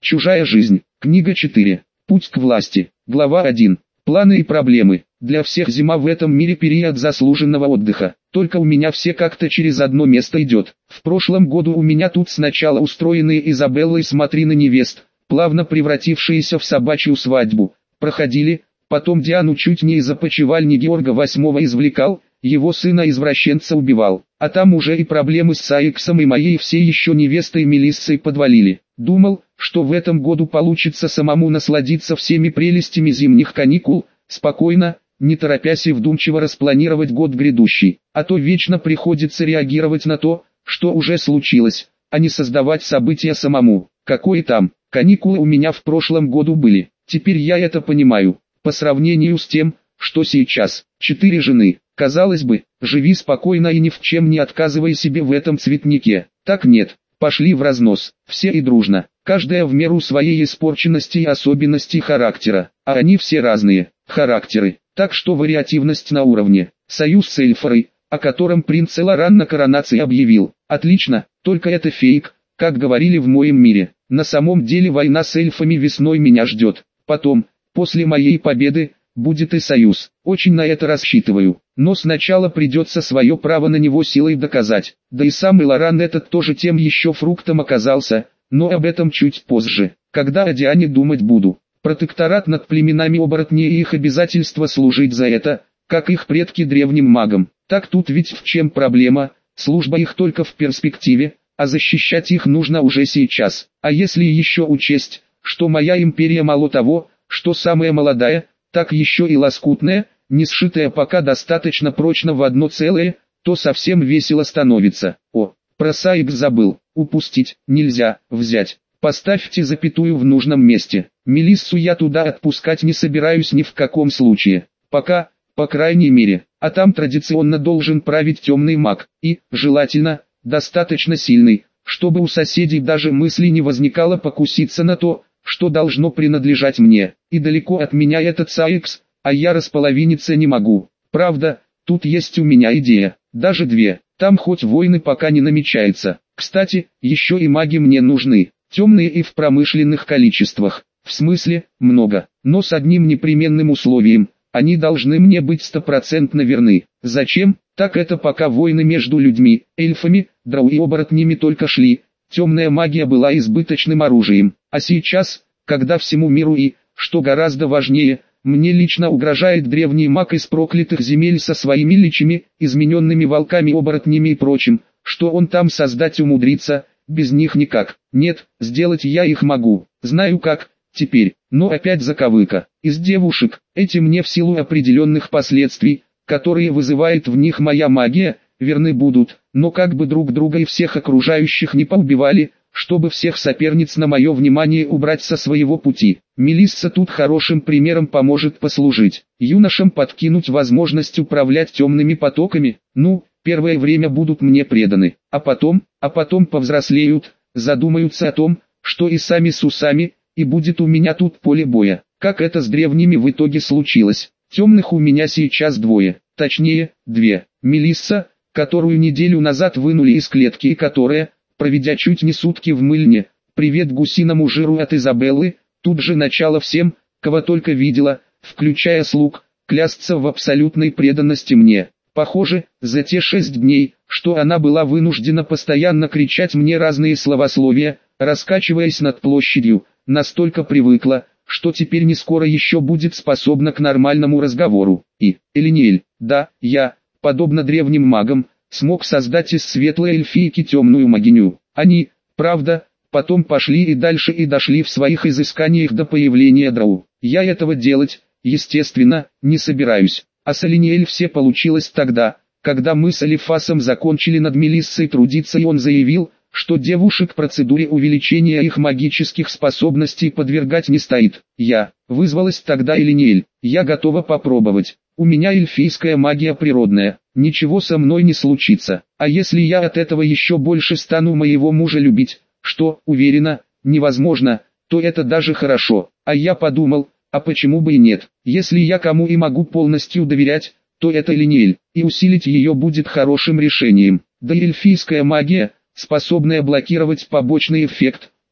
Чужая жизнь. Книга 4. Путь к власти. Глава 1. Планы и проблемы. Для всех зима в этом мире период заслуженного отдыха. Только у меня все как-то через одно место идет. В прошлом году у меня тут сначала устроенные Изабеллой смотрины невест, плавно превратившиеся в собачью свадьбу, проходили, потом Диану чуть не из опочивальни Георга VIII извлекал, его сына-извращенца убивал, а там уже и проблемы с Саиксом и моей всей еще невестой Мелиссой подвалили. Думал, что в этом году получится самому насладиться всеми прелестями зимних каникул, спокойно, не торопясь и вдумчиво распланировать год грядущий, а то вечно приходится реагировать на то, что уже случилось, а не создавать события самому. Какое там, каникулы у меня в прошлом году были, теперь я это понимаю, по сравнению с тем, что сейчас. 4 жены, казалось бы, живи спокойно и ни в чем не отказывай себе в этом цветнике, так нет, пошли в разнос, все и дружно, каждая в меру своей испорченности и особенностей характера, а они все разные, характеры. Так что вариативность на уровне. Союз с эльфорой, о котором принц Эларан на коронации объявил. Отлично, только это фейк, как говорили в моем мире. На самом деле война с эльфами весной меня ждет. Потом, после моей победы, будет и союз. Очень на это рассчитываю. Но сначала придется свое право на него силой доказать. Да и сам Эларан этот тоже тем еще фруктом оказался, но об этом чуть позже, когда о Диане думать буду. Протекторат над племенами оборотней и их обязательство служить за это, как их предки древним магам. Так тут ведь в чем проблема, служба их только в перспективе, а защищать их нужно уже сейчас. А если еще учесть, что моя империя мало того, что самая молодая, так еще и лоскутная, не сшитая пока достаточно прочно в одно целое, то совсем весело становится. О, про Саикс забыл, упустить нельзя, взять. Поставьте запятую в нужном месте. Мелиссу я туда отпускать не собираюсь ни в каком случае. Пока, по крайней мере. А там традиционно должен править темный маг. И, желательно, достаточно сильный, чтобы у соседей даже мысли не возникало покуситься на то, что должно принадлежать мне. И далеко от меня этот Саикс, а я располовиниться не могу. Правда, тут есть у меня идея. Даже 2. Там хоть войны пока не намечается. Кстати, еще и маги мне нужны. Темные и в промышленных количествах, в смысле, много, но с одним непременным условием, они должны мне быть 100% верны. Зачем? Так это пока войны между людьми, эльфами, дроу и оборотнями только шли, темная магия была избыточным оружием, а сейчас, когда всему миру и, что гораздо важнее, мне лично угрожает древний маг из проклятых земель со своими личами, измененными волками-оборотнями и прочим, что он там создать умудрится, без них никак. Нет, сделать я их могу, знаю как, теперь, но опять заковыка. Из девушек, эти мне в силу определенных последствий, которые вызывает в них моя магия, верны будут, но как бы друг друга и всех окружающих не поубивали, чтобы всех соперниц на мое внимание убрать со своего пути. Мелисса тут хорошим примером поможет послужить, юношам подкинуть возможность управлять темными потоками, первое время будут мне преданы, а потом повзрослеют, задумаются о том, что и сами с усами, и будет у меня тут поле боя, как это с древними в итоге случилось. Темных у меня сейчас 2, точнее, 2. Мелисса, которую неделю назад вынули из клетки и которая, проведя чуть не сутки в мыльне, привет гусиному жиру от Изабеллы, тут же начала всем, кого только видела, включая слуг, клясться в абсолютной преданности мне. Похоже, за те 6 дней, что она была вынуждена постоянно кричать мне разные словословия, раскачиваясь над площадью, настолько привыкла, что теперь не скоро еще будет способна к нормальному разговору. И, Элиниэль, да, я, подобно древним магам, смог создать из светлой эльфийки темную магиню. Они, правда, потом пошли и дальше и дошли в своих изысканиях до появления дроу. Я этого делать, естественно, не собираюсь. А с Элиниэль все получилось тогда, когда мы с Алифасом закончили над Мелиссой трудиться, и он заявил, что девушек процедуре увеличения их магических способностей подвергать не стоит. Я вызвалась тогда Элиниэль, я готова попробовать. У меня эльфийская магия природная, ничего со мной не случится. А если я от этого еще больше стану моего мужа любить, что, уверена, невозможно, то это даже хорошо. А я подумал, а почему бы и нет? Если я кому и могу полностью доверять, то это Элиниэль, и усилить ее будет хорошим решением. Да и эльфийская магия, способная блокировать побочный эффект,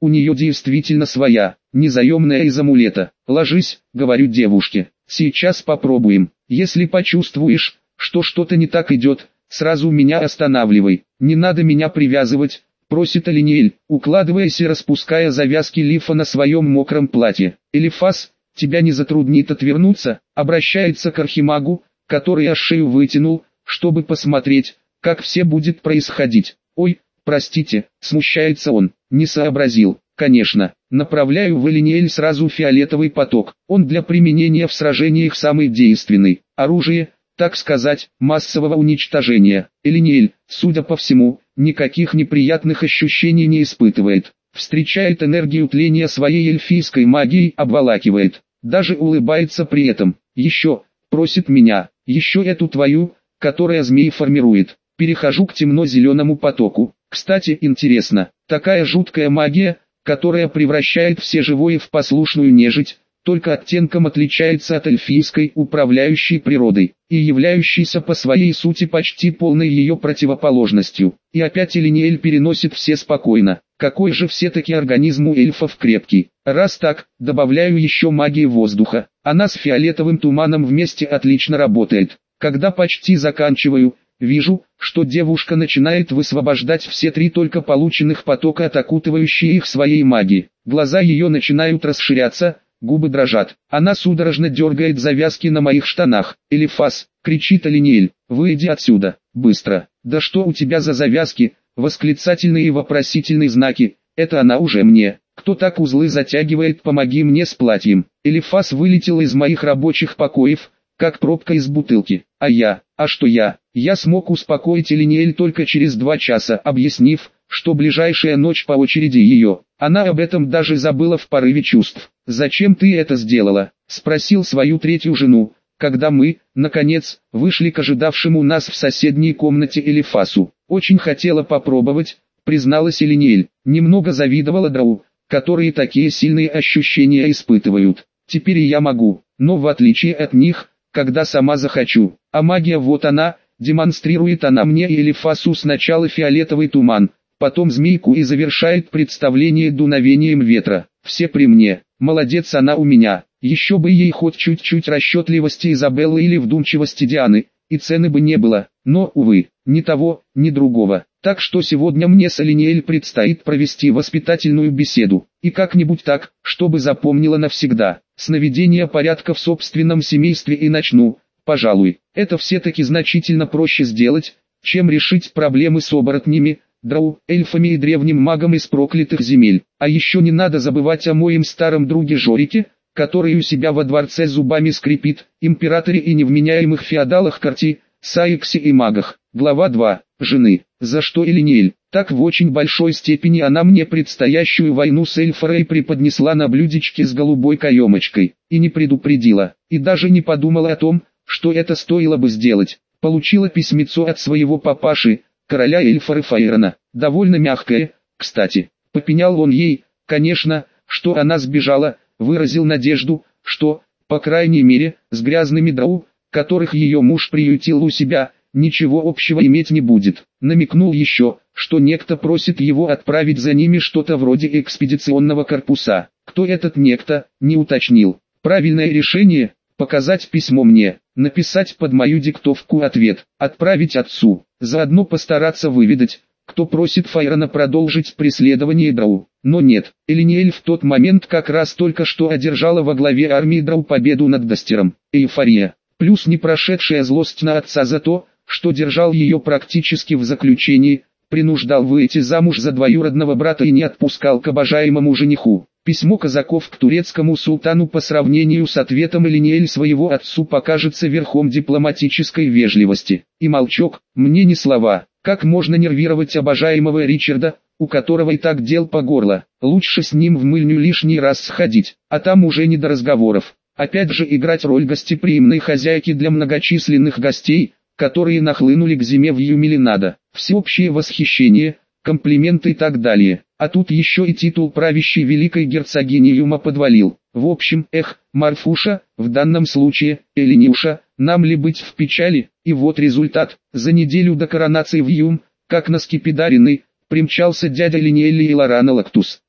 у нее действительно своя, незаемная из амулета. Ложись, говорю девушке, сейчас попробуем. Если почувствуешь, что что-то не так идет, сразу меня останавливай. Не надо меня привязывать, просит Элиниэль, укладываясь и распуская завязки лифа на своем мокром платье. Элифас, тебя не затруднит отвернуться, обращается к архимагу, который аж шею вытянул, чтобы посмотреть, как все будет происходить. Ой, простите, смущается он, не сообразил. Конечно, направляю в Элиниэль сразу фиолетовый поток. Он для применения в сражениях самый действенный. Оружие, так сказать, массового уничтожения. Элиниэль, судя по всему, никаких неприятных ощущений не испытывает. Встречает энергию тления своей эльфийской магией, обволакивает. Даже улыбается при этом. Еще, просит меня, еще эту твою, которая змей формирует. Перехожу к темно-зеленому потоку. Кстати, интересно, такая жуткая магия, которая превращает все живое в послушную нежить, только оттенком отличается от эльфийской, управляющей природой, и являющейся по своей сути почти полной ее противоположностью. И опять Элиниэль переносит все спокойно. Какой же все-таки организм у эльфов крепкий. Раз так, добавляю еще магии воздуха. Она с фиолетовым туманом вместе отлично работает. Когда почти заканчиваю, вижу, что девушка начинает высвобождать все три только полученных потока от окутывающей их своей магии. Глаза ее начинают расширяться, губы дрожат. Она судорожно дергает завязки на моих штанах. «Элифас!» — кричит Элиниэль. «Выйди отсюда, быстро!» «Да что у тебя за завязки?» Восклицательные и вопросительные знаки. «Это она уже мне. Кто так узлы затягивает, помоги мне с платьем!» Элифас вылетел из моих рабочих покоев, как пробка из бутылки. А что я? Я смог успокоить Элиниэль только через 2 часа, объяснив, что ближайшая ночь по очереди ее. Она об этом даже забыла в порыве чувств. «Зачем ты это сделала?» — спросил свою третью жену, когда мы, наконец, вышли к ожидавшему нас в соседней комнате Элифасу. «Очень хотела попробовать», — призналась Элиниэль. Немного завидовала Драу, которые такие сильные ощущения испытывают. Теперь и я могу, но в отличие от них, когда сама захочу. А магия вот она, демонстрирует она мне и Элифасу сначала фиолетовый туман, потом змейку и завершает представление дуновением ветра. Все при мне, молодец она у меня, еще бы ей хоть чуть-чуть расчетливости Изабеллы или вдумчивости Дианы, и цены бы не было, но, увы, ни того, ни другого. Так что сегодня мне с Элиниэль предстоит провести воспитательную беседу, и как-нибудь так, чтобы запомнила навсегда. С наведения порядка в собственном семействе и начну, пожалуй. Это все-таки значительно проще сделать, чем решить проблемы с оборотнями, драу, эльфами и древним магом из проклятых земель. А еще не надо забывать о моем старом друге Жорике, который у себя во дворце зубами скрипит, императоре и невменяемых феодалах Карти, Саиксе и магах. Глава 2. Жены. За что Элиниэль? Так в очень большой степени она мне предстоящую войну с Эльфорой преподнесла на блюдечке с голубой каемочкой, и не предупредила, и даже не подумала о том, что это стоило бы сделать. Получила письмецо от своего папаши, короля Эльфоры Фаэрона, довольно мягкое, кстати. Попенял он ей, конечно, что она сбежала, выразил надежду, что, по крайней мере, с грязными драу, которых ее муж приютил у себя, ничего общего иметь не будет. Намекнул еще, что некто просит его отправить за ними что-то вроде экспедиционного корпуса. Кто этот некто, не уточнил. Правильное решение – показать письмо мне, написать под мою диктовку ответ, отправить отцу, заодно постараться выведать, кто просит Фаэрона продолжить преследование драу. Но нет, Элиниэль в тот момент как раз только что одержала во главе армии драу победу над Дастером. Эйфория, плюс не прошедшая злость на отца за то, что держал ее практически в заключении, принуждал выйти замуж за двоюродного брата и не отпускал к обожаемому жениху. Письмо казаков к турецкому султану по сравнению с ответом Элиниэль своего отцу покажется верхом дипломатической вежливости. И молчок, мне не слова, как можно нервировать обожаемого Ричарда, у которого и так дел по горло. Лучше с ним в мыльню лишний раз сходить, а там уже не до разговоров. Опять же играть роль гостеприимной хозяйки для многочисленных гостей, которые нахлынули к зиме в Юмилинадо. Всеобщее восхищение, комплименты и так далее. А тут еще и титул правящей великой герцогини Юма подвалил. В общем, Марфуша, в данном случае, Элиниуша, нам ли быть в печали? И вот результат. За неделю до коронации в Юм, как на скипидаренный, примчался дядя Элиниэль и Лорана Лактус.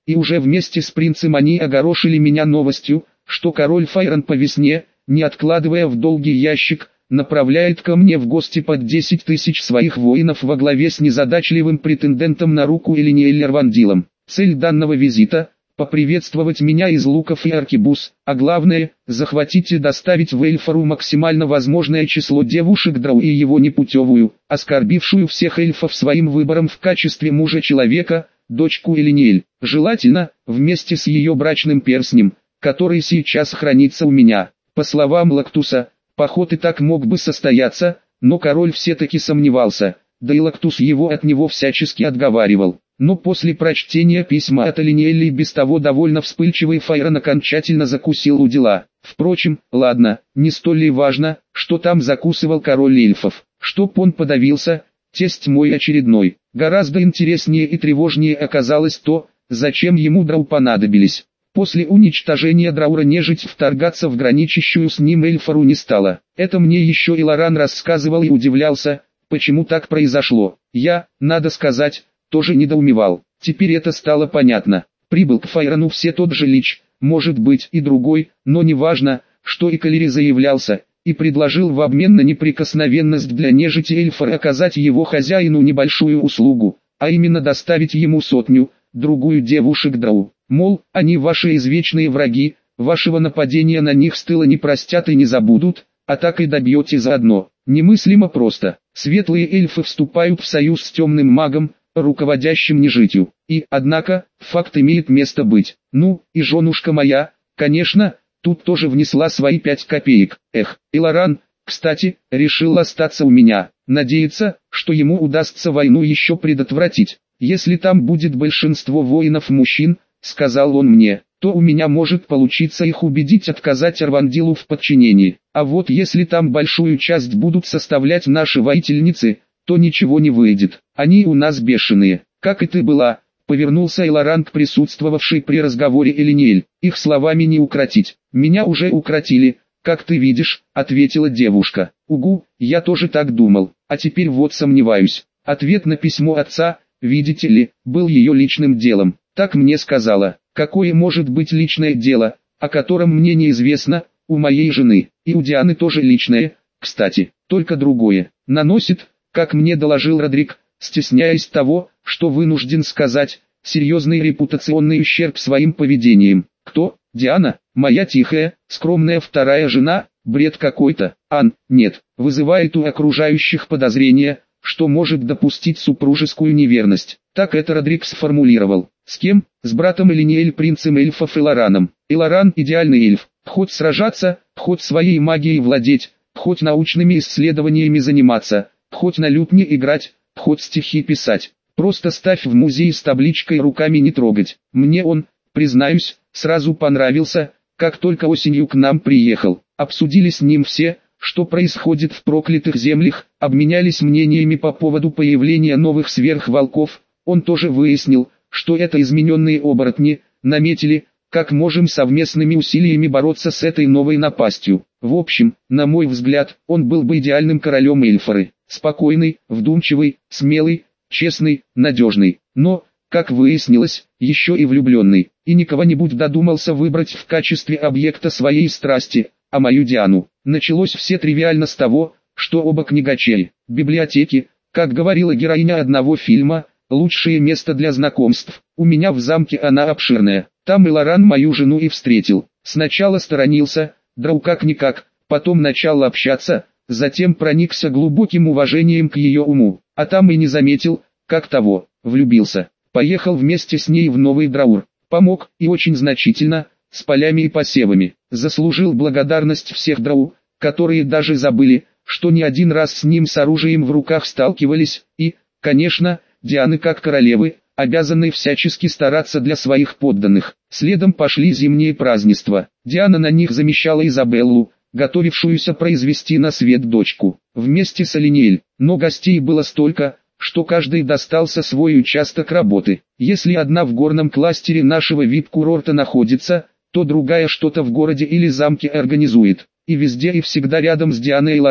и уже вместе с принцем они огорошили меня новостью, что король Файрон по весне, не откладывая в долгий ящик, направляет ко мне в гости под 10 тысяч своих воинов во главе с незадачливым претендентом на руку Элиниэль Арвандилом. Цель данного визита – поприветствовать меня из луков и аркебуз, а главное – захватить и доставить в Эльфору максимально возможное число девушек Драу и его непутевую, оскорбившую всех эльфов своим выбором в качестве мужа человека, дочку Элиниэль, желательно, вместе с ее брачным перстнем, который сейчас хранится у меня. По словам Лактуса, поход и так мог бы состояться, но король все-таки сомневался, да и Лактус его от него всячески отговаривал. Но после прочтения письма от Элиниэль и без того довольно вспыльчивый Файрон окончательно закусил у дела. Впрочем, ладно, не столь ли важно, что там закусывал король эльфов. Чтоб он подавился, тесть мой очередной. Гораздо интереснее и тревожнее оказалось то, зачем ему Драу понадобились. После уничтожения Драура нежить вторгаться в граничащую с ним Эльфору не стало. Это мне еще Иларан рассказывал и удивлялся, почему так произошло. Я, надо сказать, тоже недоумевал. Теперь это стало понятно. Прибыл к Файрону все тот же Лич, может быть и другой, но неважно, что и Калери заявлялся, и предложил в обмен на неприкосновенность для нежити Эльфора оказать его хозяину небольшую услугу, а именно доставить ему другую девушек Драу. Мол, они ваши извечные враги, вашего нападения на них с тыла не простят и не забудут, а так и добьете заодно. Немыслимо просто. Светлые эльфы вступают в союз с темным магом, руководящим нежитью. И, однако, факт имеет место быть. Ну, и женушка моя, конечно, тут тоже внесла свои 5 копеек. Иларан, кстати, решил остаться у меня. Надеется, что ему удастся войну еще предотвратить. Если там будет большинство воинов мужчин, сказал он мне, то у меня может получиться их убедить отказать Арвандилу в подчинении. А вот если там большую часть будут составлять наши воительницы, то ничего не выйдет. Они у нас бешеные. Как и ты была, повернулся Иларан к присутствовавшей при разговоре Элиниэль. Их словами не укротить. Меня уже укротили, как ты видишь, ответила девушка. Угу, я тоже так думал, а теперь вот сомневаюсь. Ответ на письмо отца, видите ли, был ее личным делом. Так мне сказала. Какое может быть личное дело, о котором мне неизвестно, у моей жены, и у Дианы тоже личное, кстати, только другое. Наносит, как мне доложил Родрик, стесняясь того, что вынужден сказать, серьезный репутационный ущерб своим поведением. Кто? Диана? Моя тихая, скромная вторая жена? Бред какой-то. Нет, вызывает у окружающих подозрения, что может допустить супружескую неверность. Так это Родрик сформулировал. С кем? С братом Элиниэль, принцем эльфов Илараном. Иларан идеальный эльф. Хоть сражаться, хоть своей магией владеть, хоть научными исследованиями заниматься, хоть на лютне играть, хоть стихи писать. Просто ставь в музей с табличкой «Руками не трогать». Мне он, признаюсь, сразу понравился, как только осенью к нам приехал. Обсудили с ним все, что происходит в проклятых землях, обменялись мнениями по поводу появления новых сверхволков. Он тоже выяснил, что это измененные оборотни, наметили, как можем совместными усилиями бороться с этой новой напастью. В общем, на мой взгляд, он был бы идеальным королем Эльфоры. Спокойный, вдумчивый, смелый, честный, надежный. Но, как выяснилось, еще и влюбленный. И никого-нибудь додумался выбрать в качестве объекта своей страсти, а мою Диану. Началось все тривиально с того, что оба книгачеи, библиотеки, как говорила героиня одного фильма, лучшее место для знакомств. У меня в замке она обширная. Там Иларан мою жену и встретил. Сначала сторонился, Драу как-никак, потом начал общаться, затем проникся глубоким уважением к ее уму. А там и не заметил, как того, влюбился. Поехал вместе с ней в Новый Драур. Помог, и очень значительно, с полями и посевами. Заслужил благодарность всех Драу, которые даже забыли, что не один раз с ним с оружием в руках сталкивались, и, конечно, Дианы как королевы, обязаны всячески стараться для своих подданных. Следом пошли зимние празднества. Диана на них замещала Изабеллу, готовившуюся произвести на свет дочку, вместе с Элиниэль. Но гостей было столько, что каждый достался свой участок работы. Если одна в горном кластере нашего вип-курорта находится, то другая что-то в городе или замке организует. И везде и всегда рядом с Дианой Иларан.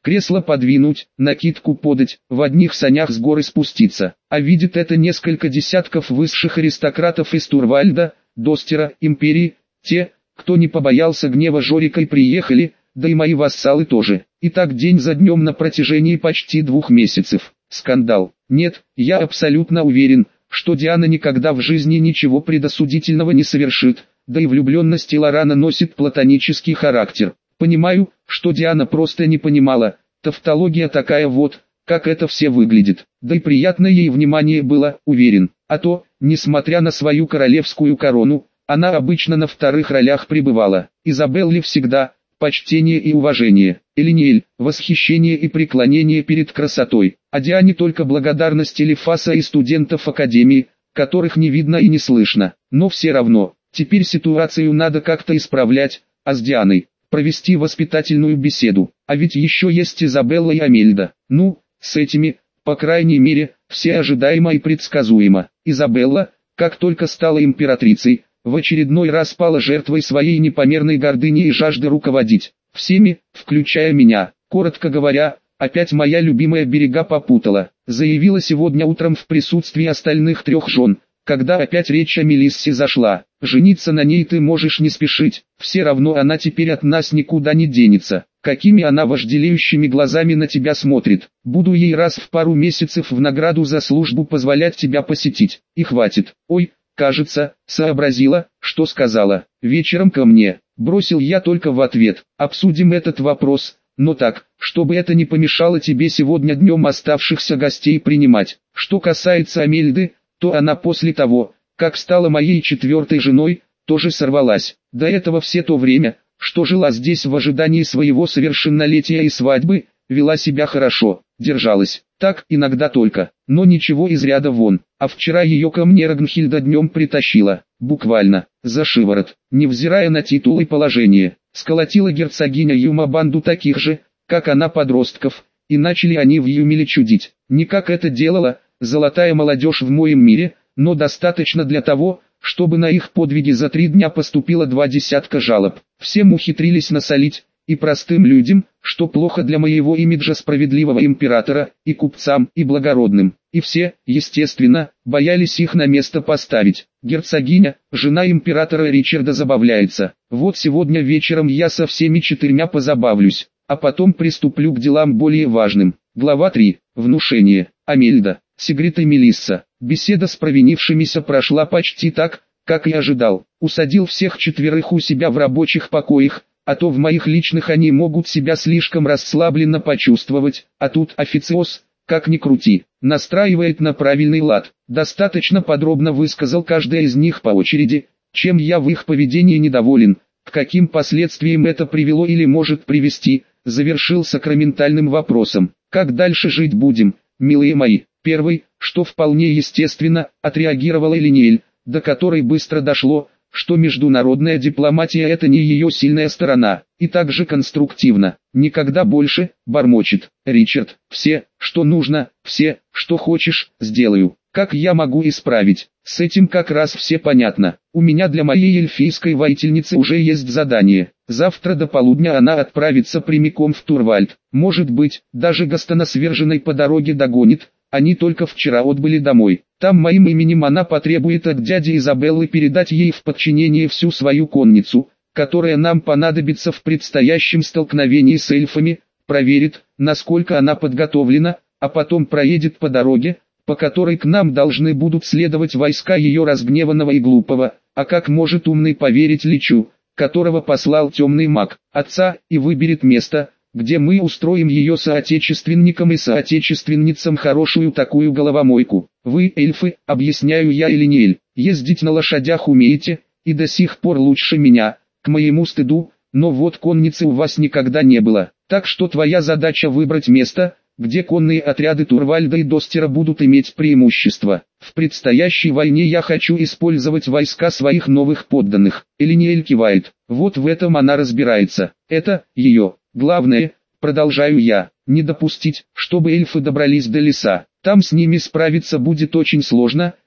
кресло подвинуть, накидку подать, в одних санях с горы спуститься. А видит это несколько десятков высших аристократов из Турвальда, Достера, Империи, те, кто не побоялся гнева Жорика и приехали, да и мои вассалы тоже. И так день за днем на протяжении почти 2 месяцев. Скандал. Нет, я абсолютно уверен, что Диана никогда в жизни ничего предосудительного не совершит, да и влюбленность Иларана носит платонический характер. Понимаю, что Диана просто не понимала, тавтология такая вот, как это все выглядит. Да и приятно ей внимание было, уверен. А то, несмотря на свою королевскую корону, она обычно на вторых ролях пребывала. Изабелле всегда почтение и уважение, Элиниэль восхищение и преклонение перед красотой, а Диане только благодарность Элифаса и студентов Академии, которых не видно и не слышно. Но все равно, теперь ситуацию надо как-то исправлять, а с Дианой провести воспитательную беседу. А ведь еще есть Изабелла и Амельда. Ну, с этими, по крайней мере, все ожидаемо и предсказуемо. Изабелла, как только стала императрицей, в очередной раз пала жертвой своей непомерной гордыни и жажды руководить всеми, включая меня. Коротко говоря, опять моя любимая берега попутала. Заявила сегодня утром в присутствии остальных 3 жен, когда опять речь о Мелиссе зашла. Жениться на ней ты можешь не спешить, все равно она теперь от нас никуда не денется. Какими она вожделеющими глазами на тебя смотрит. Буду ей раз в пару месяцев в награду за службу позволять тебя посетить. И хватит. Ой, кажется, сообразила, что сказала. Вечером ко мне. Бросил я только в ответ. Обсудим этот вопрос, но так, чтобы это не помешало тебе сегодня днем оставшихся гостей принимать. Что касается Амельды, то она после того, как стала моей 4-й женой, тоже сорвалась. До этого все то время, что жила здесь в ожидании своего совершеннолетия и свадьбы, вела себя хорошо, держалась. Так, иногда только, но ничего из ряда вон. А вчера ее ко мне Рагнхильда днем притащила, буквально, за шиворот, невзирая на титул и положение. Сколотила герцогиня Юма банду таких же, как она подростков, и начали они в Юмеле чудить. Не как это делала золотая молодежь в моем мире, но достаточно для того, чтобы на их подвиги за 3 дня поступило 20 жалоб. Всем ухитрились насолить, и простым людям, что плохо для моего имиджа справедливого императора, и купцам, и благородным. И все, естественно, боялись их на место поставить. Герцогиня, жена императора Ричарда, забавляется. Вот сегодня вечером я со всеми 4 позабавлюсь, а потом приступлю к делам более важным. Глава 3. Внушение. Амельда, Сигрид и Мелисса. Беседа с провинившимися прошла почти так, как и ожидал. Усадил всех 4 у себя в рабочих покоях, а то в моих личных они могут себя слишком расслабленно почувствовать, а тут официоз, как ни крути, настраивает на правильный лад. Достаточно подробно высказал каждая из них по очереди, чем я в их поведении недоволен, к каким последствиям это привело или может привести, завершил сакраментальным вопросом. Как дальше жить будем, милые мои? Первый, что вполне естественно, отреагировала Элиниэль, до которой быстро дошло, что международная дипломатия это не ее сильная сторона, и также конструктивно. Никогда больше, бормочет, Ричард, все, что нужно, все, что хочешь, сделаю. Как я могу исправить? С этим как раз все понятно. У меня для моей эльфийской воительницы уже есть задание. Завтра до полудня она отправится прямиком в Турвальд. Может быть, даже Гастоновсверженной по дороге догонит. Они только вчера отбыли домой. Там моим именем она потребует от дяди Изабеллы передать ей в подчинение всю свою конницу, которая нам понадобится в предстоящем столкновении с эльфами, проверит, насколько она подготовлена, а потом проедет по дороге, по которой к нам должны будут следовать войска ее разгневанного и глупого, а как может умный поверить Личу, которого послал темный маг, отца, и выберет место, где мы устроим ее соотечественникам и соотечественницам хорошую такую головомойку. Вы, эльфы, объясняю я Элиниэль, ездить на лошадях умеете, и до сих пор лучше меня, к моему стыду, но вот конницы у вас никогда не было. Так что твоя задача выбрать место, где конные отряды Турвальда и Достера будут иметь преимущество. В предстоящей войне я хочу использовать войска своих новых подданных. Элиниэль кивает. Вот в этом она разбирается. Это ее. Главное, продолжаю я, не допустить, чтобы эльфы добрались до леса. Там с ними справиться будет очень сложно,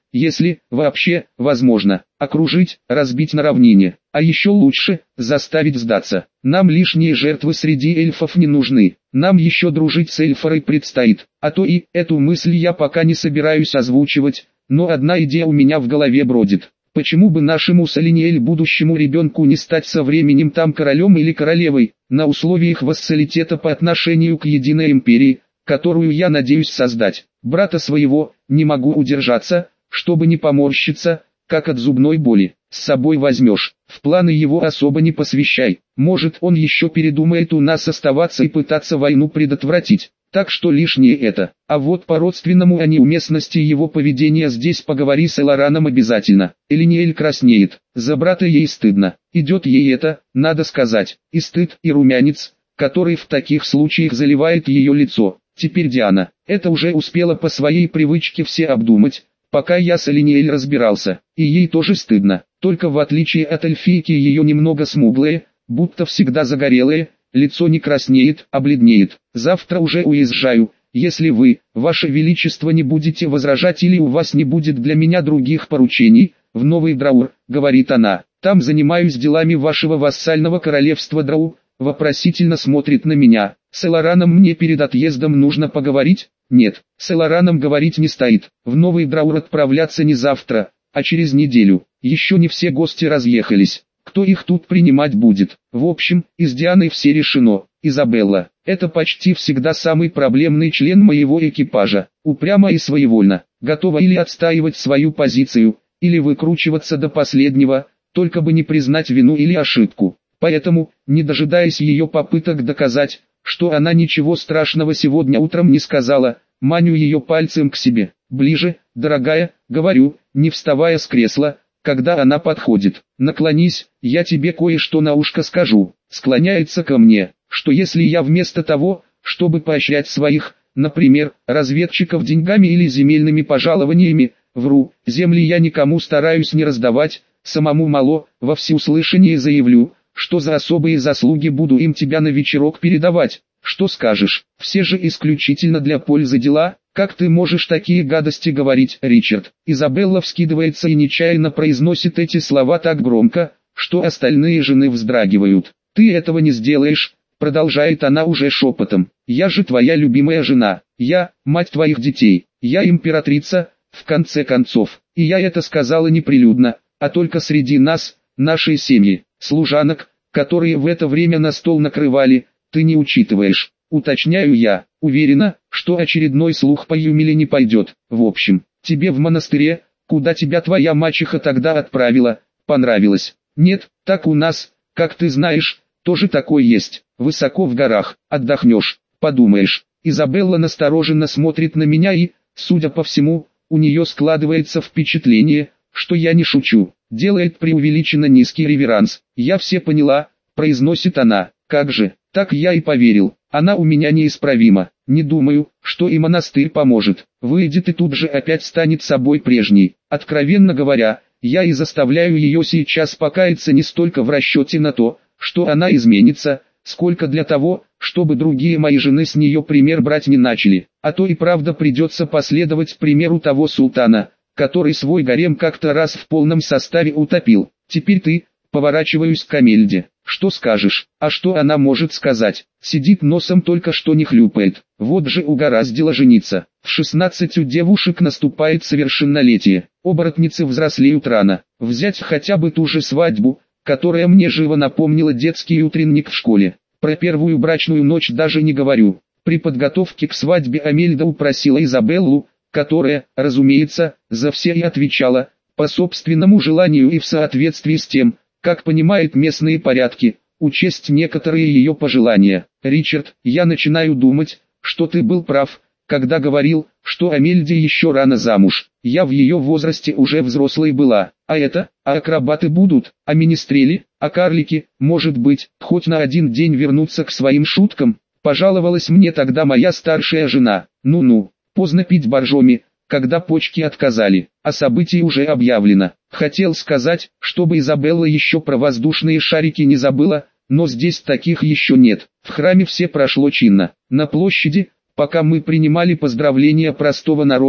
если, вообще, возможно, окружить, разбить на равнине, а еще лучше, заставить сдаться. Нам лишние жертвы среди эльфов не нужны, нам еще дружить с эльфорой предстоит, а то и, эту мысль я пока не собираюсь озвучивать, но одна идея у меня в голове бродит. Почему бы нашему Салиниэль будущему ребенку не стать со временем там королем или королевой, на условиях вассалитета по отношению к единой империи, которую я надеюсь создать. Брата своего, не могу удержаться, чтобы не поморщиться, как от зубной боли. С собой возьмешь, в планы его особо не посвящай, может он еще передумает у нас оставаться и пытаться войну предотвратить. Так что лишнее это. А вот по-родственному о неуместности его поведения здесь поговори с Элараном обязательно. Элиниэль краснеет, за брата ей стыдно. Идет ей это, надо сказать, и стыд, и румянец, который в таких случаях заливает ее лицо. Теперь Диана, это уже успела по своей привычке все обдумать, пока я с Элиниэль разбирался, и ей тоже стыдно. Только в отличие от эльфийки ее немного смуглые, будто всегда загорелые, лицо не краснеет, а бледнеет. Завтра уже уезжаю, если вы, ваше величество, не будете возражать или у вас не будет для меня других поручений, в Новый Драур, говорит она. Там занимаюсь делами вашего вассального королевства Драу. Вопросительно смотрит на меня. С Элараном мне перед отъездом нужно поговорить? Нет, с Элараном говорить не стоит. В Новый Драур отправляться не завтра, а через неделю. Еще не все гости разъехались. Кто их тут принимать будет? В общем, и с Дианой все решено. Изабелла, это почти всегда самый проблемный член моего экипажа. Упрямо и своевольно. Готова или отстаивать свою позицию, или выкручиваться до последнего, только бы не признать вину или ошибку. Поэтому, не дожидаясь ее попыток доказать, что она ничего страшного сегодня утром не сказала, маню ее пальцем к себе. Ближе, дорогая, говорю, не вставая с кресла, когда она подходит. Наклонись, я тебе кое-что на ушко скажу. Склоняется ко мне, что если я вместо того, чтобы поощрять своих, например, разведчиков деньгами или земельными пожалованиями, вру, земли я никому стараюсь не раздавать, самому мало, во всеуслышание заявлю, что за особые заслуги буду им тебя на вечерок передавать. Что скажешь? Все же исключительно для пользы дела. Как ты можешь такие гадости говорить, Ричард? Изабелла вскидывается и нечаянно произносит эти слова так громко, что остальные жены вздрагивают. Ты этого не сделаешь, продолжает она уже шепотом. Я же твоя любимая жена. Я, мать твоих детей. Я императрица, в конце концов. И я это сказала не прилюдно, а только среди нас, нашей семьи. Служанок, которые в это время на стол накрывали, ты не учитываешь. Уточняю я, уверена, что очередной слух по Юмиле не пойдет. В общем, тебе в монастыре, куда тебя твоя мачеха тогда отправила, понравилось. Нет, так у нас, как ты знаешь, тоже такое есть. Высоко в горах, отдохнешь, подумаешь. Изабелла настороженно смотрит на меня и, судя по всему, у нее складывается впечатление, что я не шучу. Делает преувеличенно низкий реверанс. Я все поняла, произносит она. Как же, так я и поверил. Она у меня неисправима. Не думаю, что и монастырь поможет. Выйдет и тут же опять станет собой прежней. Откровенно говоря, я и заставляю ее сейчас покаяться не столько в расчете на то, что она изменится, сколько для того, чтобы другие мои жены с нее пример брать не начали. А то и правда придется последовать примеру того султана, который свой гарем как-то раз в полном составе утопил. Теперь ты, поворачиваюсь к Амельде. Что скажешь? А что она может сказать? Сидит носом, только что не хлюпает. Вот же угораздило жениться. В 16 у девушек наступает совершеннолетие. Оборотницы взрослеют рано. Взять хотя бы ту же свадьбу, которая мне живо напомнила детский утренник в школе. Про первую брачную ночь даже не говорю. При подготовке к свадьбе Амельда упросила Изабеллу, которая, разумеется, за все и отвечала, по собственному желанию и в соответствии с тем, как понимает местные порядки, учесть некоторые ее пожелания. Ричард, я начинаю думать, что ты был прав, когда говорил, что Амельде еще рано замуж. Я в ее возрасте уже взрослой была. А акробаты будут, а министрели, а карлики, может быть, хоть на один день вернуться к своим шуткам, пожаловалась мне тогда моя старшая жена. Ну-ну, поздно пить боржоми, когда почки отказали, а событие уже объявлено. Хотел сказать, чтобы Изабелла еще про воздушные шарики не забыла, но здесь таких еще нет. В храме все прошло чинно. На площади, пока мы принимали поздравления простого народа,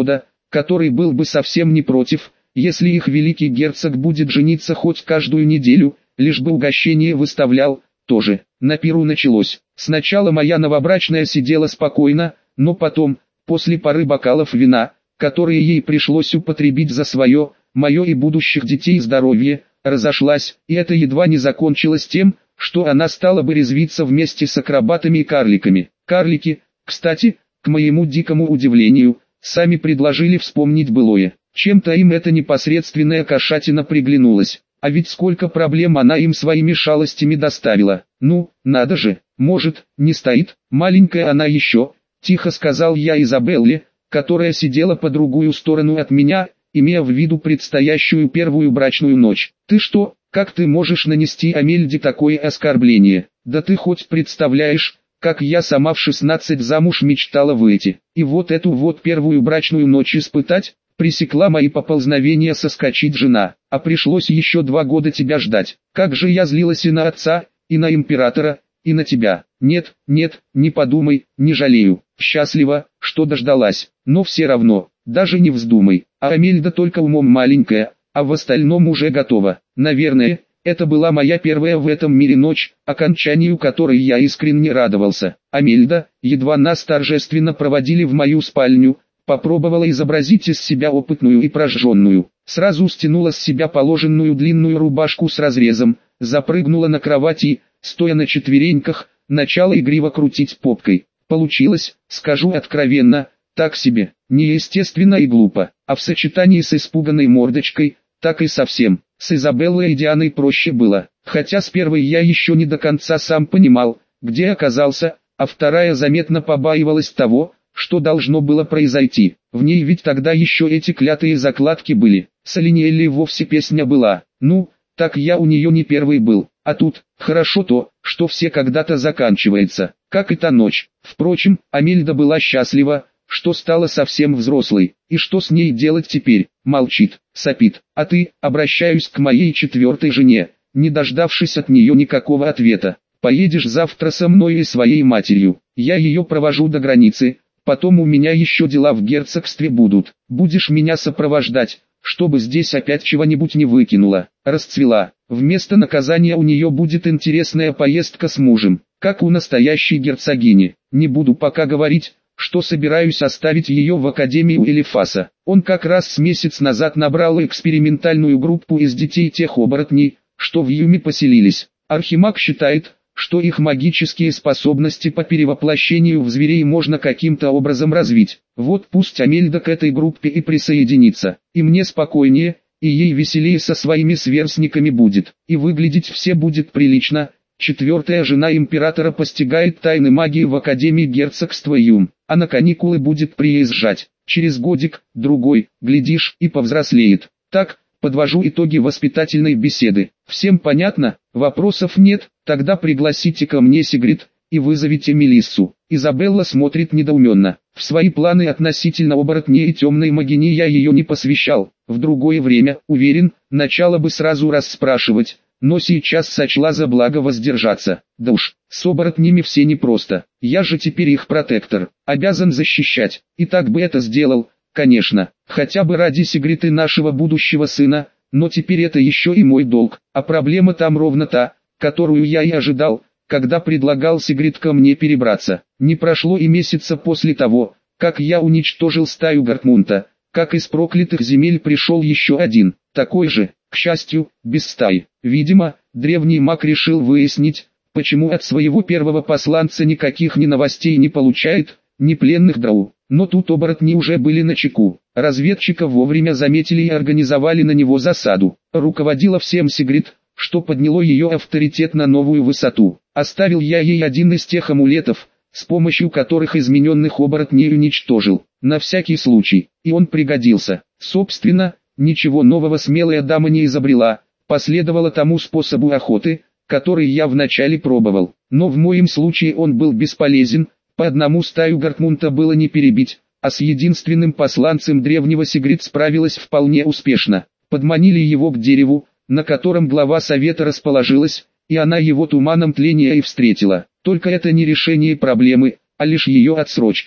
который был бы совсем не против, если их великий герцог будет жениться хоть каждую неделю, лишь бы угощение выставлял, тоже. На пиру началось. Сначала моя новобрачная сидела спокойно, но потом, после пары бокалов вина, которые ей пришлось употребить за свое, мое и будущих детей здоровье, разошлась, и это едва не закончилось тем, что она стала бы резвиться вместе с акробатами и карликами. Карлики, кстати, к моему дикому удивлению, сами предложили вспомнить былое. Чем-то им эта непосредственная кошатина приглянулась, а ведь сколько проблем она им своими шалостями доставила. Ну, надо же, может, не стоит, маленькая она еще, тихо сказал я Изабелле, которая сидела по другую сторону от меня, имея в виду предстоящую первую брачную ночь. Ты что, как ты можешь нанести Амельде такое оскорбление? Да ты хоть представляешь, как я сама в 16 замуж мечтала выйти, и вот эту вот первую брачную ночь испытать? Пресекла мои поползновения соскочить жена, а пришлось еще 2 года тебя ждать. Как же я злилась и на отца, и на императора, и на тебя. Нет, нет, не подумай, не жалею. Счастлива, что дождалась, но все равно, даже не вздумай. А Амельда только умом маленькая, а в остальном уже готова. Наверное, это была моя первая в этом мире ночь, окончанию которой я искренне радовался. Амельда, едва нас торжественно проводили в мою спальню, попробовала изобразить из себя опытную и прожженную. Сразу стянула с себя положенную длинную рубашку с разрезом, запрыгнула на кровать и, стоя на четвереньках, начала игриво крутить попкой. Получилось, скажу откровенно, так себе, неестественно и глупо, а в сочетании с испуганной мордочкой, так и совсем. С Изабеллой и Дианой проще было, хотя с первой я еще не до конца сам понимал, где оказался, а вторая заметно побаивалась того, что должно было произойти. В ней ведь тогда еще эти клятые закладки были. С Алиньелли вовсе песня была. Ну, так я у нее не первый был. А тут, хорошо то, что все когда-то заканчивается, как и та ночь. Впрочем, Амельда была счастлива, что стала совсем взрослой. И что с ней делать теперь? Молчит, сопит. А ты, обращаюсь к моей 4-й жене, не дождавшись от нее никакого ответа. Поедешь завтра со мной и своей матерью. Я ее провожу до границы. Потом у меня еще дела в герцогстве будут. Будешь меня сопровождать, чтобы здесь опять чего-нибудь не выкинула. Расцвела. Вместо наказания у нее будет интересная поездка с мужем, как у настоящей герцогини. Не буду пока говорить, что собираюсь оставить ее в Академию Элифаса. Он как раз с месяц назад набрал экспериментальную группу из детей тех оборотней, что в Юме поселились. Архимаг считает, что их магические способности по перевоплощению в зверей можно каким-то образом развить. Вот пусть Амельда к этой группе и присоединится. И мне спокойнее, и ей веселее со своими сверстниками будет. И выглядеть все будет прилично. 4-я жена императора постигает тайны магии в Академии герцогства Юм, а на каникулы будет приезжать. Через годик, другой, глядишь, и повзрослеет. Так, подвожу итоги воспитательной беседы. Всем понятно? Вопросов нет? Тогда пригласите ко мне Сигрид, и вызовите Мелиссу. Изабелла смотрит недоуменно. В свои планы относительно оборотней и темной магини я ее не посвящал. В другое время, уверен, начала бы сразу расспрашивать, но сейчас сочла за благо воздержаться. Да уж, с оборотнями все непросто. Я же теперь их протектор, обязан защищать. И так бы это сделал, конечно, хотя бы ради Сигрид и нашего будущего сына, но теперь это еще и мой долг. А проблема там ровно та, которую я и ожидал, когда предлагал Сигрид ко мне перебраться. Не прошло и месяца после того, как я уничтожил стаю Гартмунта, как из проклятых земель пришел еще один, такой же, к счастью, без стаи. Видимо, древний маг решил выяснить, почему от своего первого посланца никаких ни новостей не получает, ни пленных драу. Но тут оборотни уже были начеку. Разведчика вовремя заметили и организовали на него засаду. Руководила всем Сигрид, что подняло ее авторитет на новую высоту. Оставил я ей один из тех амулетов, с помощью которых измененных оборотней уничтожил, на всякий случай, и он пригодился. Собственно, ничего нового смелая дама не изобрела, последовала тому способу охоты, который я вначале пробовал, но в моем случае он был бесполезен, по одному стаю Гартмунта было не перебить, а с единственным посланцем древнего Сигрид справилась вполне успешно. Подманили его к дереву, на котором глава совета расположилась, и она его туманом тления и встретила. Только это не решение проблемы, а лишь ее отсрочка.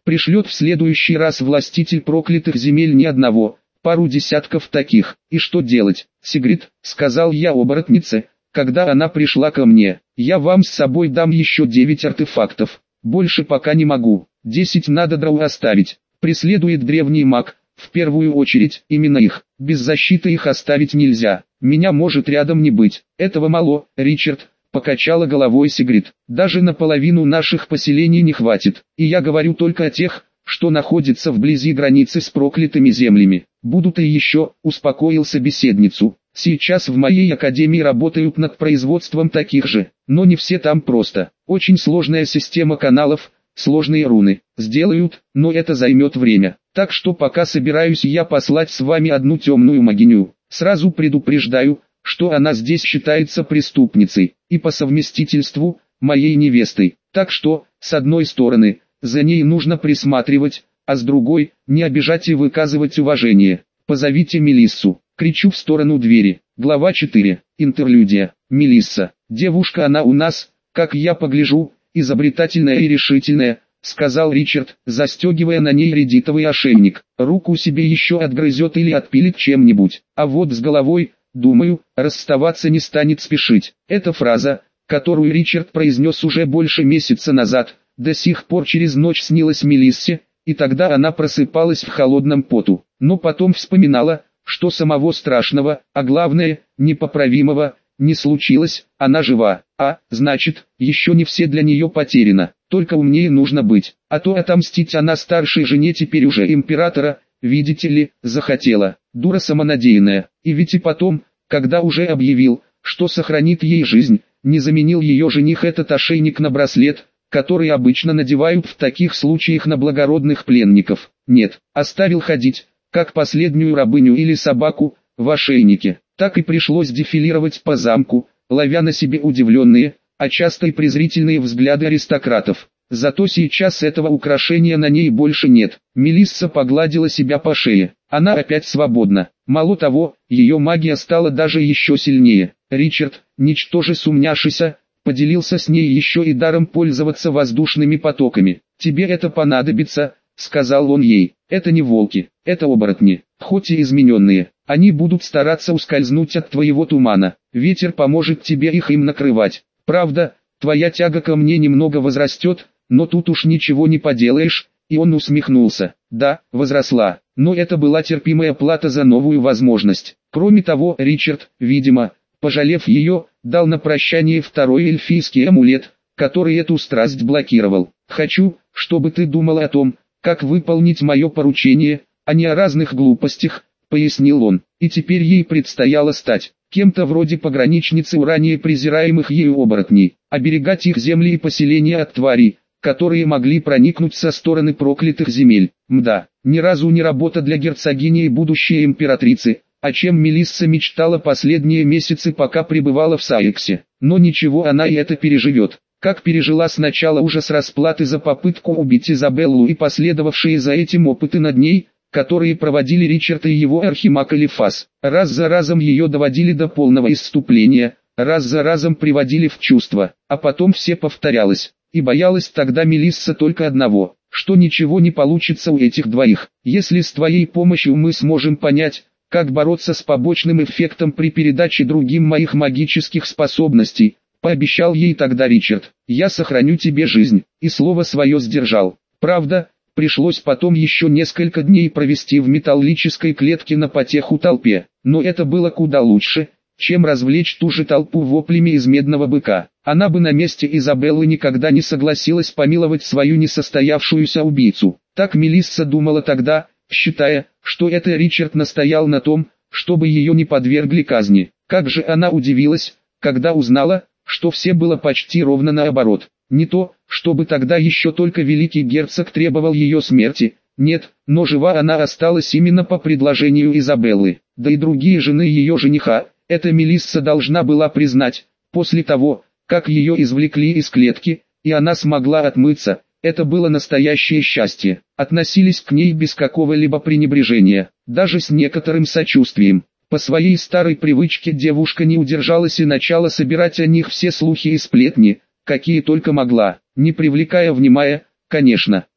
Пришлет в следующий раз властитель проклятых земель не одного, пару десятков таких. И что делать, Сигрид, сказал я оборотнице, когда она пришла ко мне. Я вам с собой дам еще 9 артефактов. Больше пока не могу. 10 надо драу оставить. Преследует древний маг. В первую очередь, именно их. Без защиты их оставить нельзя. Меня может рядом не быть. Этого мало, Ричард, покачала головой Сигрид. Даже наполовину наших поселений не хватит. И я говорю только о тех, что находятся вблизи границы с проклятыми землями. Будут и еще, успокоил собеседницу. Сейчас в моей академии работают над производством таких же, но не все там просто. Очень сложная система каналов, сложные руны. Сделают, но это займет время. Так что пока собираюсь я послать с вами одну темную магиню. Сразу предупреждаю, что она здесь считается преступницей, и по совместительству, моей невестой. Так что, с одной стороны, за ней нужно присматривать, а с другой, не обижать и выказывать уважение. Позовите Мелиссу. Кричу в сторону двери. Глава 4. Интерлюдия. Мелисса. Девушка она у нас, как я погляжу, изобретательная и решительная, сказал Ричард, застегивая на ней редитовый ошейник. Руку себе еще отгрызет или отпилит чем-нибудь. А вот с головой, думаю, расставаться не станет спешить. Эта фраза, которую Ричард произнес уже больше месяца назад, до сих пор через ночь снилась Мелиссе, и тогда она просыпалась в холодном поту. Но потом вспоминала, что самого страшного, а главное, непоправимого, не случилось, она жива, значит, еще не все для нее потеряно, только умнее нужно быть, а то отомстить она старшей жене теперь уже императора, видите ли, захотела, дура самонадеянная, и ведь и потом, когда уже объявил, что сохранит ей жизнь, не заменил ее жених этот ошейник на браслет, который обычно надевают в таких случаях на благородных пленников, нет, оставил ходить, как последнюю рабыню или собаку, в ошейнике. Так и пришлось дефилировать по замку, ловя на себе удивленные, а часто и презрительные взгляды аристократов. Зато сейчас этого украшения на ней больше нет. Мелисса погладила себя по шее. Она опять свободна. Мало того, ее магия стала даже еще сильнее. Ричард, ничтоже сумняшися, поделился с ней еще и даром пользоваться воздушными потоками. «Тебе это понадобится», — сказал он ей. «Это не волки, это оборотни, хоть и измененные. Они будут стараться ускользнуть от твоего тумана. Ветер поможет тебе им накрывать. Правда, твоя тяга ко мне немного возрастет, но тут уж ничего не поделаешь». И он усмехнулся. Да, возросла, но это была терпимая плата за новую возможность. Кроме того, Ричард, видимо, пожалев ее, дал на прощание второй эльфийский амулет, который эту страсть блокировал. «Хочу, чтобы ты думал о том, как выполнить мое поручение, а не о разных глупостях», — пояснил он. И теперь ей предстояло стать кем-то вроде пограничницы у ранее презираемых ею оборотней, оберегать их земли и поселения от тварей, которые могли проникнуть со стороны проклятых земель. Мда, ни разу не работа для герцогини и будущей императрицы, о чем Мелисса мечтала последние месяцы, пока пребывала в Сайексе. Но ничего, она и это переживет. Как пережила сначала ужас расплаты за попытку убить Изабеллу и последовавшие за этим опыты над ней, которые проводили Ричард и его архимаг Элифас. Раз за разом ее доводили до полного исступления, раз за разом приводили в чувство, а потом все повторялось. И боялась тогда Мелисса только одного, что ничего не получится у этих двоих. Если с твоей помощью мы сможем понять, как бороться с побочным эффектом при передаче другим моих магических способностей, пообещал ей тогда Ричард, я сохраню тебе жизнь, и слово свое сдержал. Правда, пришлось потом еще несколько дней провести в металлической клетке на потеху толпе, но это было куда лучше, чем развлечь ту же толпу воплями из медного быка. Она бы на месте Изабеллы никогда не согласилась помиловать свою несостоявшуюся убийцу. Так Мелисса думала тогда, считая, что это Ричард настоял на том, чтобы ее не подвергли казни. Как же она удивилась, когда узнала, что все было почти ровно наоборот. Не то, чтобы тогда еще только великий герцог требовал ее смерти, нет, но жива она осталась именно по предложению Изабеллы. Да и другие жены ее жениха, это Мелисса должна была признать, после того, как ее извлекли из клетки, и она смогла отмыться, это было настоящее счастье. Относились к ней без какого-либо пренебрежения, даже с некоторым сочувствием. По своей старой привычке девушка не удержалась и начала собирать о них все слухи и сплетни, какие только могла, не привлекая внимания, конечно.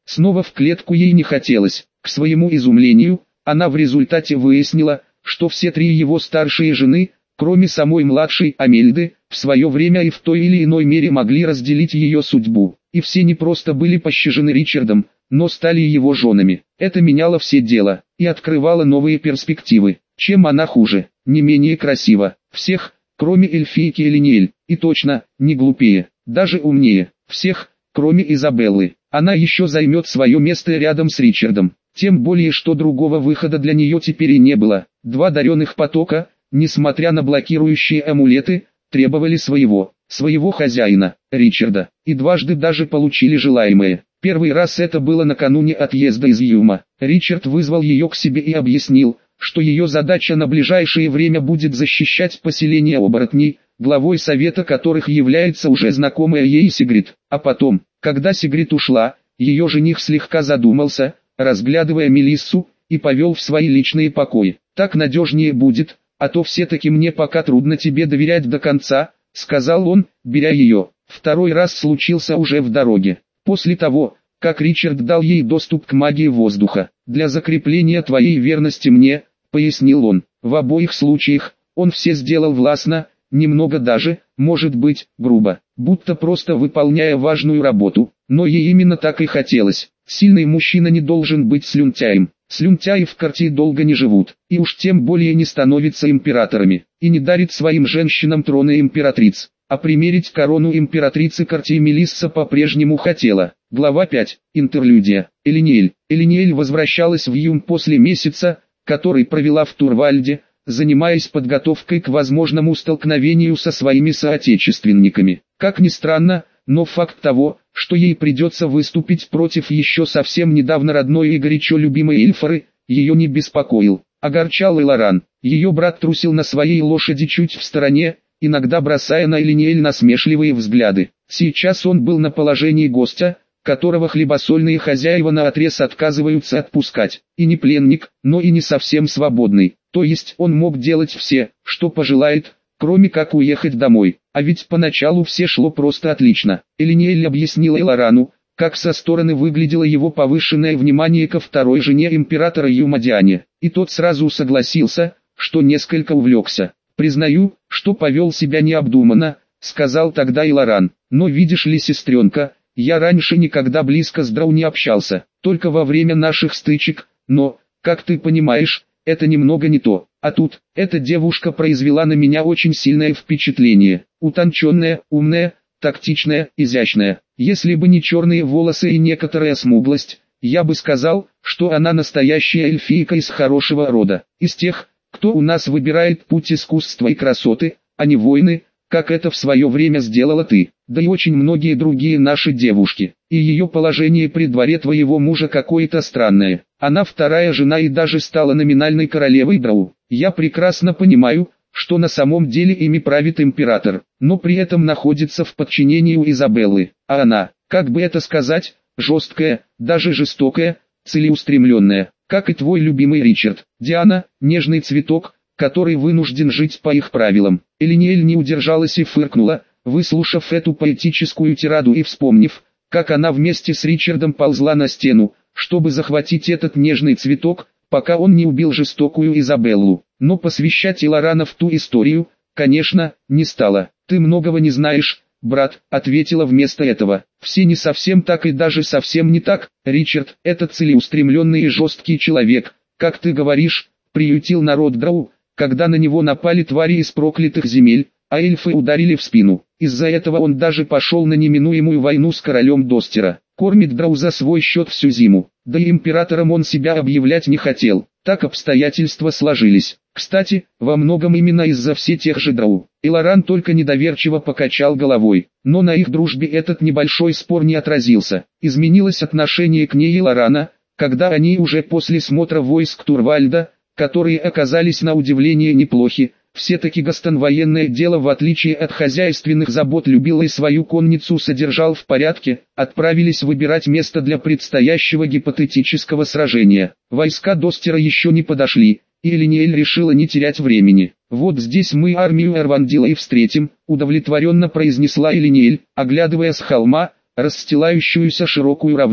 Снова в клетку ей не хотелось. К своему изумлению, она в результате выяснила, что все три его старшие жены, кроме самой младшей Амельды, в свое время и в той или иной мере могли разделить ее судьбу. И все не просто были пощажены Ричардом, но стали его женами. Это меняло все дело и открывало новые перспективы. Чем она хуже? Не менее красива. Всех, кроме эльфийки Элиниэль, и точно, не глупее, даже умнее. Всех, кроме Изабеллы. Она еще займет свое место рядом с Ричардом. Тем более, что другого выхода для нее теперь и не было. Два даренных потока, несмотря на блокирующие амулеты, требовали своего хозяина, Ричарда, и дважды даже получили желаемое. Первый раз это было накануне отъезда из Юма. Ричард вызвал ее к себе и объяснил, что ее задача на ближайшее время будет защищать поселение оборотней, главой совета которых является уже знакомая ей Сигрид. А потом, когда Сигрид ушла, ее жених слегка задумался, разглядывая Мелиссу, и повел в свои личные покои. «Так надежнее будет, а то все-таки мне пока трудно тебе доверять до конца», — сказал он, беря ее. Второй раз случился уже в дороге. После того, как Ричард дал ей доступ к магии воздуха. «Для закрепления твоей верности мне», — пояснил он. В обоих случаях, он все сделал властно, немного даже, может быть, грубо, будто просто выполняя важную работу, но ей именно так и хотелось. Сильный мужчина не должен быть слюнтяем. Слюнтяи в Картии долго не живут, и уж тем более не становятся императорами, и не дарит своим женщинам троны императриц. А примерить корону императрицы Картии Мелисса по-прежнему хотела. Глава 5. Интерлюдия. Элиниэль. Элиниэль возвращалась в Юм после месяца, который провела в Турвальде, занимаясь подготовкой к возможному столкновению со своими соотечественниками. Как ни странно, но факт того, что ей придется выступить против еще совсем недавно родной и горячо любимой Эльфары, ее не беспокоил. Огорчал и Лоран. Ее брат трусил на своей лошади чуть в стороне, иногда бросая на Элиниэль насмешливые взгляды. Сейчас он был на положении гостя, которого хлебосольные хозяева наотрез отказываются отпускать. И не пленник, но и не совсем свободный. То есть он мог делать все, что пожелает, кроме как уехать домой. А ведь поначалу все шло просто отлично. Элиниэль объяснила Элорану, как со стороны выглядело его повышенное внимание ко второй жене императора Юма Диане. И тот сразу согласился, что несколько увлекся. «Признаю, что повел себя необдуманно», — сказал тогда Элоран. «Но видишь ли, сестренка, я раньше никогда близко с Драу не общался, только во время наших стычек, но, как ты понимаешь, это немного не то. А тут, эта девушка произвела на меня очень сильное впечатление. Утонченная, умная, тактичная, изящная. Если бы не черные волосы и некоторая смуглость, я бы сказал, что она настоящая эльфийка из хорошего рода. Из тех, кто у нас выбирает путь искусства и красоты, а не войны, как это в свое время сделала ты, да и очень многие другие наши девушки. И ее положение при дворе твоего мужа какое-то странное. Она вторая жена и даже стала номинальной королевой Драу. Я прекрасно понимаю, что на самом деле ими правит император, но при этом находится в подчинении у Изабеллы. А она, как бы это сказать, жесткая, даже жестокая, целеустремленная, как и твой любимый Ричард. Диана, нежный цветок, который вынужден жить по их правилам. Элиниэль не удержалась и фыркнула, выслушав эту поэтическую тираду и вспомнив, как она вместе с Ричардом ползла на стену, чтобы захватить этот нежный цветок, пока он не убил жестокую Изабеллу. Но посвящать Элорана в ту историю, конечно, не стала. «Ты многого не знаешь, брат», — ответила вместо этого. «Все не совсем так и даже совсем не так. Ричард, этот целеустремленный и жесткий человек, как ты говоришь, приютил народ Драу, когда на него напали твари из проклятых земель, а эльфы ударили в спину. Из-за этого он даже пошел на неминуемую войну с королем Достера. Кормит Драу за свой счет всю зиму. Да и императором он себя объявлять не хотел. Так обстоятельства сложились. Кстати, во многом именно из-за все тех же Драу». Элоран только недоверчиво покачал головой. Но на их дружбе этот небольшой спор не отразился. Изменилось отношение к ней Элорана, когда они уже после смотра войск Турвальда, которые оказались на удивление неплохи, все-таки Гастон военное дело в отличие от хозяйственных забот любил и свою конницу содержал в порядке, отправились выбирать место для предстоящего гипотетического сражения. Войска Достера еще не подошли, и Элиниэль решила не терять времени. «Вот здесь мы армию Эрвандила и встретим», удовлетворенно произнесла Элиниэль, оглядывая с холма, расстилающуюся широкую равнину.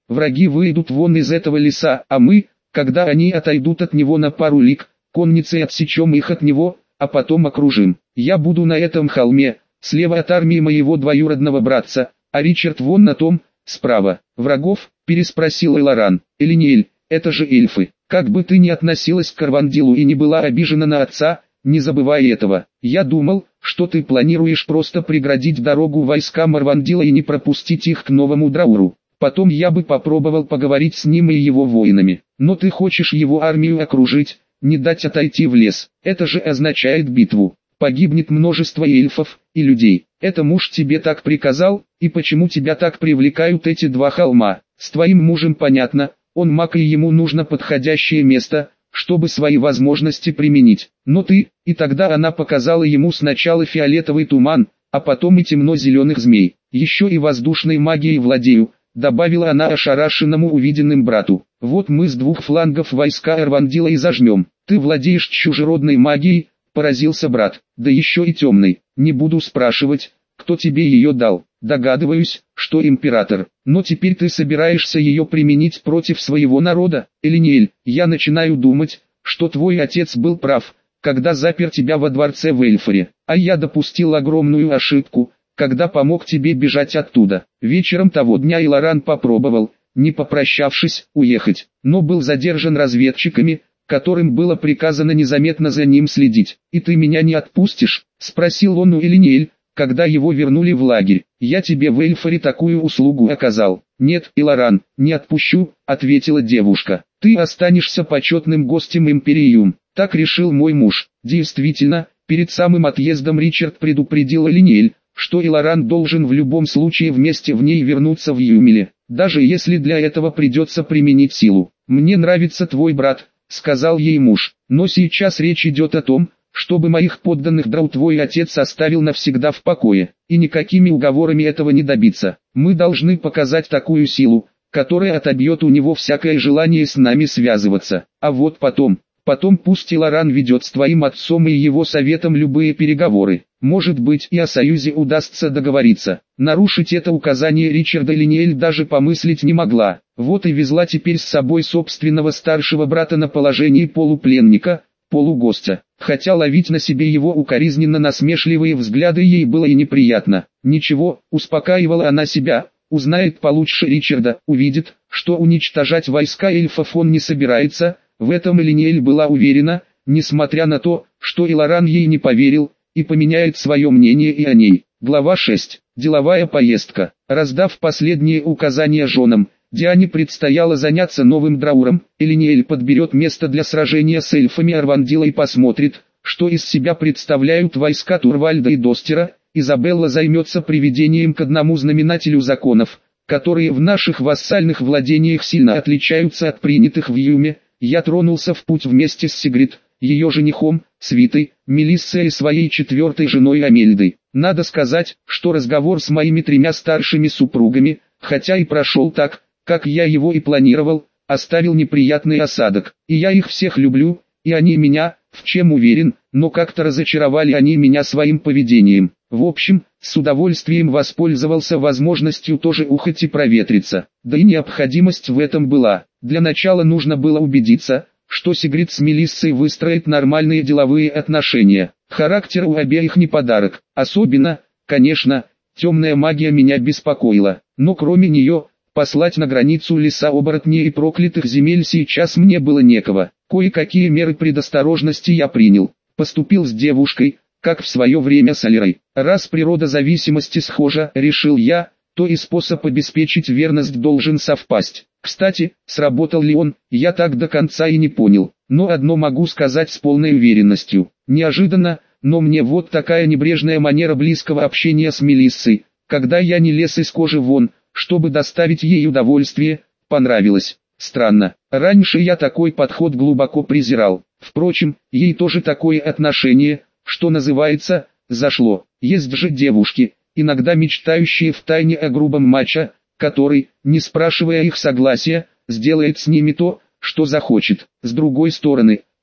Враги выйдут вон из этого леса, а мы, когда они отойдут от него на пару лиг, конницей отсечем их от него, а потом окружим. Я буду на этом холме, слева от армии моего двоюродного братца, а Ричард вон на том, справа. Врагов, переспросил Эларан. Элиниэль, это же эльфы. Как бы ты ни относилась к Арвандилу и не была обижена на отца, не забывай этого. Я думал, что ты планируешь просто преградить дорогу войскам Арвандила и не пропустить их к новому Драуру. Потом я бы попробовал поговорить с ним и его воинами. Но ты хочешь его армию окружить, не дать отойти в лес. Это же означает битву. Погибнет множество эльфов и людей. Это муж тебе так приказал, и почему тебя так привлекают эти два холма? С твоим мужем понятно, он маг и ему нужно подходящее место, чтобы свои возможности применить. Но ты, и тогда она показала ему сначала фиолетовый туман, а потом и темно-зеленых змей. Еще и воздушной магией владею, добавила она ошарашенному увиденным брату. Вот мы с двух флангов войска Арвандила и зажмем. Ты владеешь чужеродной магией, поразился брат, да еще и темной. Не буду спрашивать, кто тебе ее дал. Догадываюсь, что император. Но теперь ты собираешься ее применить против своего народа? Элиниэль, я начинаю думать, что твой отец был прав, когда запер тебя во дворце в Эльфоре. А я допустил огромную ошибку, когда помог тебе бежать оттуда. Вечером того дня Эларан попробовал, не попрощавшись, уехать, но был задержан разведчиками, которым было приказано незаметно за ним следить. «И ты меня не отпустишь?» – спросил он у Элиниэль, когда его вернули в лагерь. «Я тебе в Эльфоре такую услугу оказал». «Нет, Эларан, не отпущу», – ответила девушка. «Ты останешься почетным гостем Империум. Так решил мой муж». Действительно, перед самым отъездом Ричард предупредил Элиниэль, что Эларан должен в любом случае вместе в ней вернуться в Юмеле, даже если для этого придется применить силу. «Мне нравится твой брат», — сказал ей муж, — «но сейчас речь идет о том, чтобы моих подданных Драу твой отец оставил навсегда в покое, и никакими уговорами этого не добиться. Мы должны показать такую силу, которая отобьет у него всякое желание с нами связываться, а вот потом пусть Эларан ведет с твоим отцом и его советом любые переговоры. Может быть и о союзе удастся договориться». Нарушить это указание Ричарда Элиниэль даже помыслить не могла. Вот и везла теперь с собой собственного старшего брата на положении полупленника, полугостя. Хотя ловить на себе его укоризненно-насмешливые взгляды ей было и неприятно. Ничего, успокаивала она себя, узнает получше Ричарда, увидит, что уничтожать войска эльфов он не собирается. В этом Элиниэль была уверена, несмотря на то, что Эларан ей не поверил, и поменяет свое мнение и о ней. Глава 6. Деловая поездка. Раздав последние указания женам, Диане предстояло заняться новым Драуром. Элиниэль подберет место для сражения с эльфами Арвандила и посмотрит, что из себя представляют войска Турвальда и Достера. Изабелла займется приведением к одному знаменателю законов, которые в наших вассальных владениях сильно отличаются от принятых в Юме. Я тронулся в путь вместе с Сигрид, ее женихом, свитой, Мелиссой и своей четвертой женой Амельдой. Надо сказать, что разговор с моими тремя старшими супругами, хотя и прошел так, как я его и планировал, оставил неприятный осадок. И я их всех люблю, и они меня, в чем уверен, но как-то разочаровали они меня своим поведением. В общем, с удовольствием воспользовался возможностью тоже ухать и проветриться. Да и необходимость в этом была. Для начала нужно было убедиться, что Сигрид с Мелиссой выстроит нормальные деловые отношения. Характер у обеих не подарок. Особенно, конечно, темная магия меня беспокоила. Но кроме нее, послать на границу леса оборотней и проклятых земель сейчас мне было некого. Кое-какие меры предосторожности я принял. Поступил с девушкой, как в свое время с Алирой. Раз природа зависимости схожа, решил я, то и способ обеспечить верность должен совпасть. Кстати, сработал ли он, я так до конца и не понял. Но одно могу сказать с полной уверенностью. Неожиданно, но мне вот такая небрежная манера близкого общения с Мелиссой, когда я не лез из кожи вон, чтобы доставить ей удовольствие, понравилась. Странно, раньше я такой подход глубоко презирал. Впрочем, ей тоже такое отношение, что называется, зашло. Есть же девушки, иногда мечтающие втайне о грубом мачо, который, не спрашивая их согласия, сделает с ними то, что захочет. С другой стороны,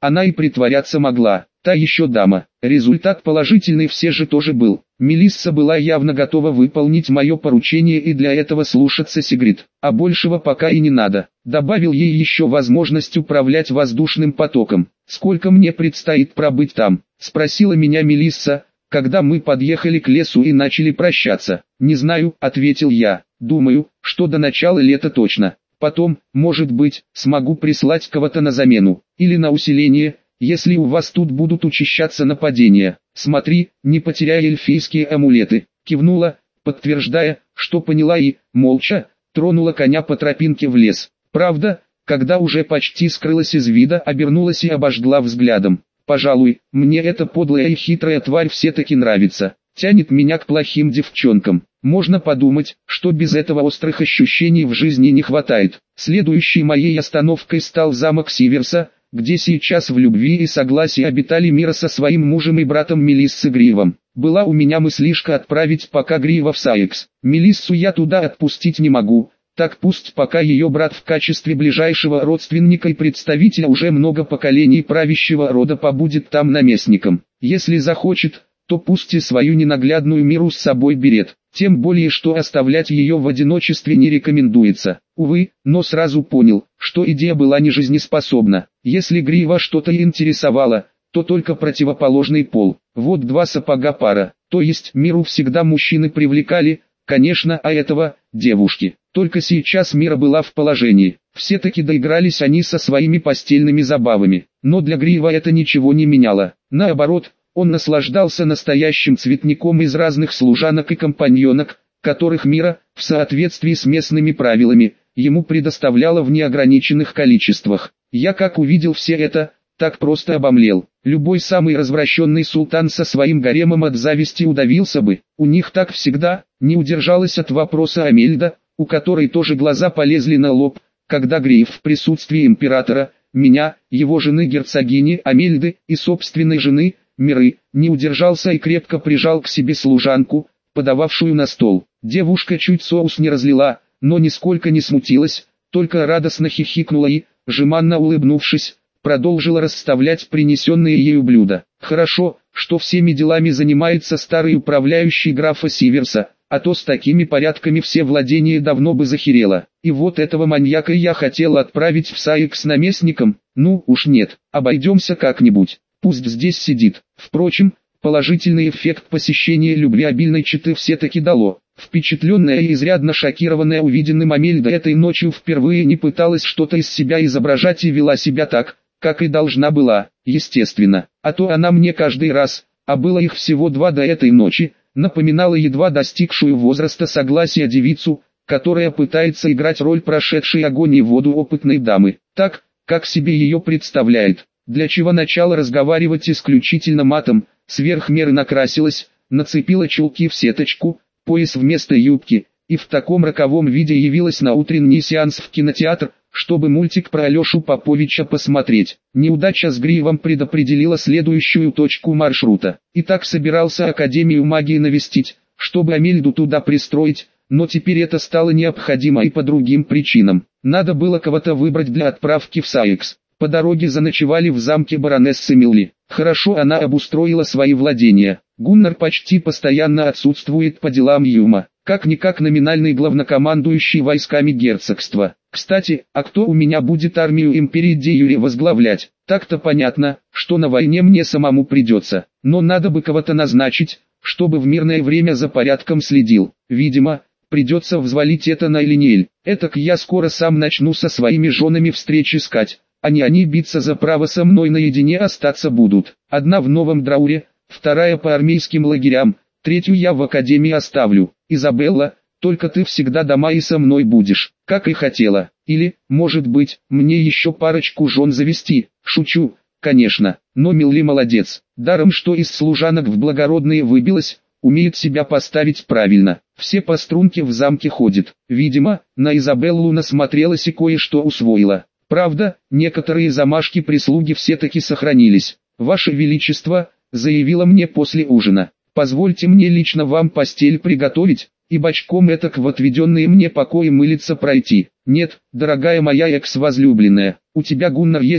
она и притворяться могла. Та еще дама. Результат положительный все же тоже был. Мелисса была явно готова выполнить мое поручение и для этого слушаться Сигрид. А большего пока и не надо. Добавил ей еще возможность управлять воздушным потоком. «Сколько мне предстоит пробыть там?» — спросила меня Мелисса, когда мы подъехали к лесу и начали прощаться. «Не знаю», — ответил я. «Думаю, что до начала лета точно. Потом, может быть, смогу прислать кого-то на замену. Или на усиление, если у вас тут будут учащаться нападения. Смотри, не потеряй эльфийские амулеты». Кивнула, подтверждая, что поняла и, молча, тронула коня по тропинке в лес. Правда, когда уже почти скрылась из вида, обернулась и обожгла взглядом. «Пожалуй, мне эта подлая и хитрая тварь все-таки нравится. Тянет меня к плохим девчонкам. Можно подумать, что без этого острых ощущений в жизни не хватает». Следующей моей остановкой стал замок Сиверса, где сейчас в любви и согласии обитали Мира со своим мужем и братом Мелиссы Гривом. Была у меня мыслишка отправить пока Грива в Сайекс. Мелиссу я туда отпустить не могу, так пусть пока ее брат в качестве ближайшего родственника и представителя уже много поколений правящего рода побудет там наместником. Если захочет, то пусть и свою ненаглядную Миру с собой берет. Тем более, что оставлять ее в одиночестве не рекомендуется. Увы, но сразу понял, что идея была не жизнеспособна. Если Грива что-то интересовало, то только противоположный пол. Вот два сапога пара. То есть Миру всегда мужчины привлекали, конечно, а этого – девушки. Только сейчас Мира была в положении. Все-таки доигрались они со своими постельными забавами. Но для Грива это ничего не меняло. Наоборот, он наслаждался настоящим цветником из разных служанок и компаньонок, которых Мира, в соответствии с местными правилами, ему предоставляла в неограниченных количествах. Я как увидел все это, так просто обомлел. Любой самый развращенный султан со своим гаремом от зависти удавился бы. У них так всегда. Не удержалась от вопроса Амельда, у которой тоже глаза полезли на лоб, когда Гриф в присутствии императора, меня, его жены герцогини Амельды и собственной жены, Миры, не удержался и крепко прижал к себе служанку, подававшую на стол. Девушка чуть соус не разлила, но нисколько не смутилась, только радостно хихикнула и, жеманно улыбнувшись, продолжила расставлять принесенные ею блюда. Хорошо, что всеми делами занимается старый управляющий графа Сиверса, а то с такими порядками все владения давно бы захерело. И вот этого маньяка я хотел отправить в Сайек с наместником. Ну уж нет, обойдемся как-нибудь. Пусть здесь сидит. Впрочем, положительный эффект посещения любвеобильной четы все-таки дало. Впечатленная и изрядно шокированная увиденным Амельда этой ночью впервые не пыталась что-то из себя изображать и вела себя так, как и должна была, естественно. А то она мне каждый раз, а было их всего два до этой ночи, напоминала едва достигшую возраста согласия девицу, которая пытается играть роль прошедшей огонь и воду опытной дамы, так, как себе ее представляет. Для чего начала разговаривать исключительно матом, сверх меры накрасилась, нацепила чулки в сеточку, пояс вместо юбки, и в таком роковом виде явилась на утренний сеанс в кинотеатр, чтобы мультик про Алешу Поповича посмотреть. Неудача с Гривом предопределила следующую точку маршрута. И так собирался Академию магии навестить, чтобы Амельду туда пристроить, но теперь это стало необходимо и по другим причинам. Надо было кого-то выбрать для отправки в Сайекс. По дороге заночевали в замке баронессы Милли. Хорошо она обустроила свои владения. Гуннар почти постоянно отсутствует по делам Юма, как-никак номинальный главнокомандующий войсками герцогства. Кстати, а кто у меня будет армию империи де юре возглавлять? Так-то понятно, что на войне мне самому придется, но надо бы кого-то назначить, чтобы в мирное время за порядком следил. Видимо, придется взвалить это на Элиниэль. Этак я скоро сам начну со своими женами встреч искать, а не они биться за право со мной наедине остаться будут. Одна в Новом Драуре, вторая по армейским лагерям, третью я в академии оставлю. Изабелла, только ты всегда дома и со мной будешь, как и хотела. Или, может быть, мне еще парочку жен завести. Шучу, конечно, но Милли молодец. Даром что из служанок в благородные выбилась, умеет себя поставить правильно. Все по струнке в замке ходит. Видимо, на Изабеллу насмотрелась и кое-что усвоила. Правда, некоторые замашки прислуги все-таки сохранились. «Ваше Величество», — заявила мне после ужина, — «позвольте мне лично вам постель приготовить, и бочком этак в отведенные мне покои мылиться пройти». «Нет, дорогая моя экс-возлюбленная, у тебя Гуннар есть,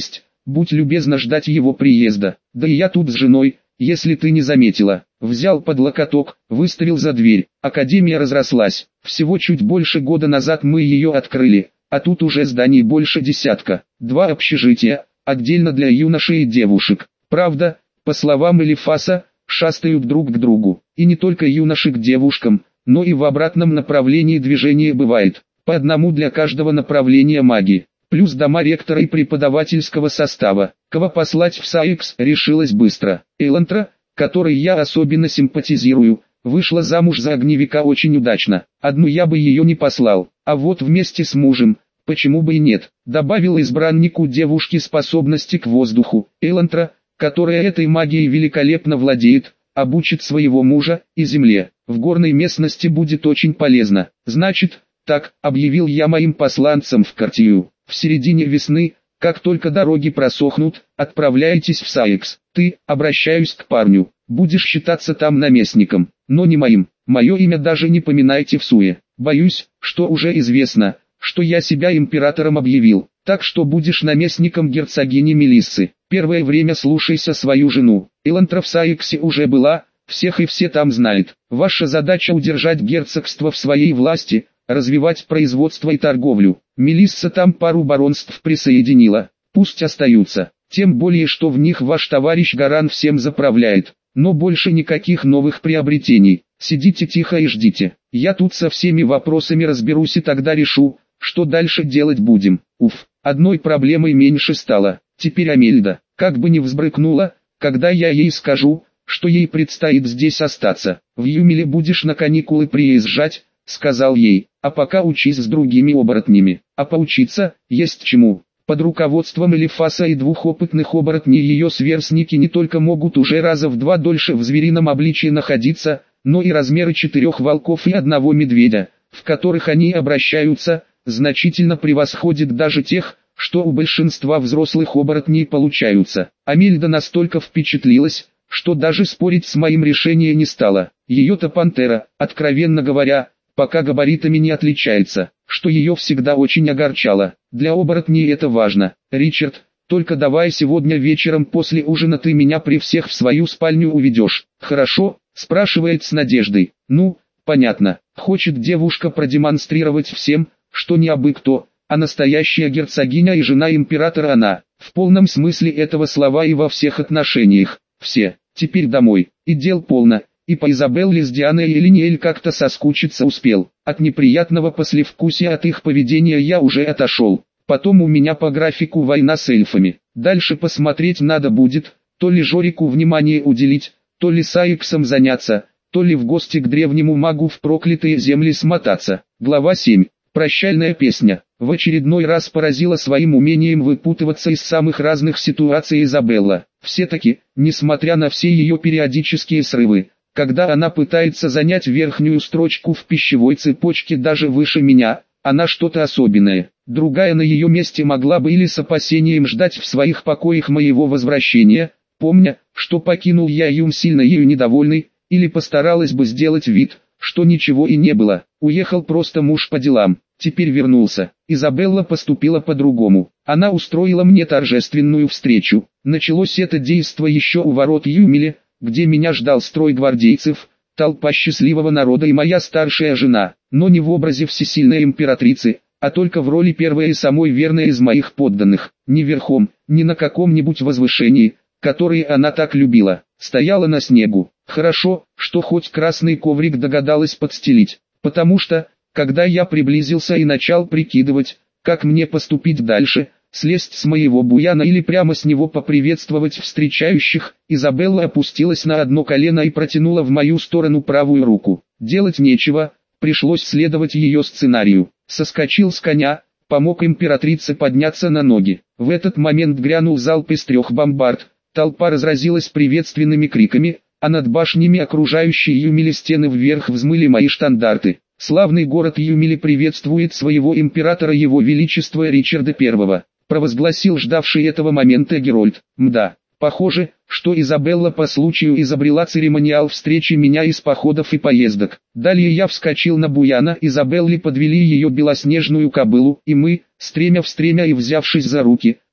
будь любезна ждать его приезда. Да и я тут с женой, если ты не заметила. Взял под локоток, выставил за дверь. Академия разрослась. Всего чуть больше года назад мы ее открыли, а тут уже зданий больше десятка. 2 общежития, отдельно для юношей и девушек. Правда, по словам Элифаса, шастают друг к другу. И не только юноши к девушкам, но и в обратном направлении движение бывает. По одному для каждого направления магии. Плюс дома ректора и преподавательского состава. Кого послать в САИКС решилась быстро. Элантра, которой я особенно симпатизирую, вышла замуж за огневика очень удачно. Одну я бы ее не послал, а вот вместе с мужем, почему бы и нет. Добавил избраннику девушки способности к воздуху. Элантра, которая этой магией великолепно владеет, обучит своего мужа и земле. В горной местности будет очень полезно. Значит, так, объявил я моим посланцам в Картию. В середине весны, как только дороги просохнут, отправляйтесь в САИКС. Ты, обращаюсь к парню, будешь считаться там наместником, но не моим. Мое имя даже не поминайте в суе. Боюсь, что уже известно, что я себя императором объявил. Так что будешь наместником герцогини Мелиссы. Первое время слушайся свою жену. Элантра в САИКСе уже была, всех и все там знают. Ваша задача удержать герцогство в своей власти, развивать производство и торговлю. Мелисса там пару баронств присоединила, пусть остаются, тем более что в них ваш товарищ Гаран всем заправляет, но больше никаких новых приобретений. Сидите тихо и ждите, я тут со всеми вопросами разберусь и тогда решу, что дальше делать будем. Уф, одной проблемой меньше стало, теперь Амельда, как бы не взбрыкнула, когда я ей скажу, что ей предстоит здесь остаться. В Юмеле будешь на каникулы приезжать, сказал ей, а пока учись с другими оборотнями, а поучиться, есть чему. Под руководством Элифаса и 2 опытных оборотней ее сверстники не только могут уже раза в 2 дольше в зверином обличии находиться, но и размеры 4 волков и 1 медведя, в которых они обращаются, значительно превосходит даже тех, что у большинства взрослых оборотней получаются. Амельда настолько впечатлилась, что даже спорить с моим решением не стала. Ее-то пантера, откровенно говоря, пока габаритами не отличается, что ее всегда очень огорчало. Для оборотней это важно. Ричард, только давай сегодня вечером после ужина ты меня при всех в свою спальню уведешь. Хорошо? Спрашивает с надеждой. Ну, понятно. Хочет девушка продемонстрировать всем, что не абы кто, а настоящая герцогиня и жена императора она. В полном смысле этого слова и во всех отношениях. Все. Теперь домой. И дел полно. И по Изабелле с Дианой и Линиэль как-то соскучиться успел. От неприятного послевкусия от их поведения я уже отошел. Потом у меня по графику война с эльфами. Дальше посмотреть надо будет, то ли Жорику внимание уделить, то ли САИКСом заняться, то ли в гости к древнему магу в проклятые земли смотаться. Глава 7. Прощальная песня. В очередной раз поразила своим умением выпутываться из самых разных ситуаций Изабелла. Все-таки, несмотря на все ее периодические срывы, когда она пытается занять верхнюю строчку в пищевой цепочке даже выше меня, она что-то особенное. Другая на ее месте могла бы или с опасением ждать в своих покоях моего возвращения, помня, что покинул я Юм сильно ею недовольный, или постаралась бы сделать вид, что ничего и не было. Уехал просто муж по делам, теперь вернулся. Изабелла поступила по-другому. Она устроила мне торжественную встречу. Началось это действо еще у ворот Юмеля, где меня ждал строй гвардейцев, толпа счастливого народа и моя старшая жена, но не в образе всесильной императрицы, а только в роли первой и самой верной из моих подданных, не верхом, не на каком-нибудь возвышении, которые она так любила, стояла на снегу. Хорошо, что хоть красный коврик догадалась подстелить, потому что, когда я приблизился и начал прикидывать, как мне поступить дальше, слезть с моего буяна или прямо с него поприветствовать встречающих, Изабелла опустилась на одно колено и протянула в мою сторону правую руку. Делать нечего, пришлось следовать ее сценарию. Соскочил с коня, помог императрице подняться на ноги. В этот момент грянул залп из 3 бомбард, толпа разразилась приветственными криками, а над башнями окружающей Юмели стены вверх взмыли мои штандарты. Славный город Юмели приветствует своего императора его величества Ричарда I, провозгласил ждавший этого момента Герольд. Мда, похоже, что Изабелла по случаю изобрела церемониал встречи меня из походов и поездок. Далее я вскочил на буяна, Изабелле подвели ее белоснежную кобылу, и мы, стремя в стремя и взявшись за руки,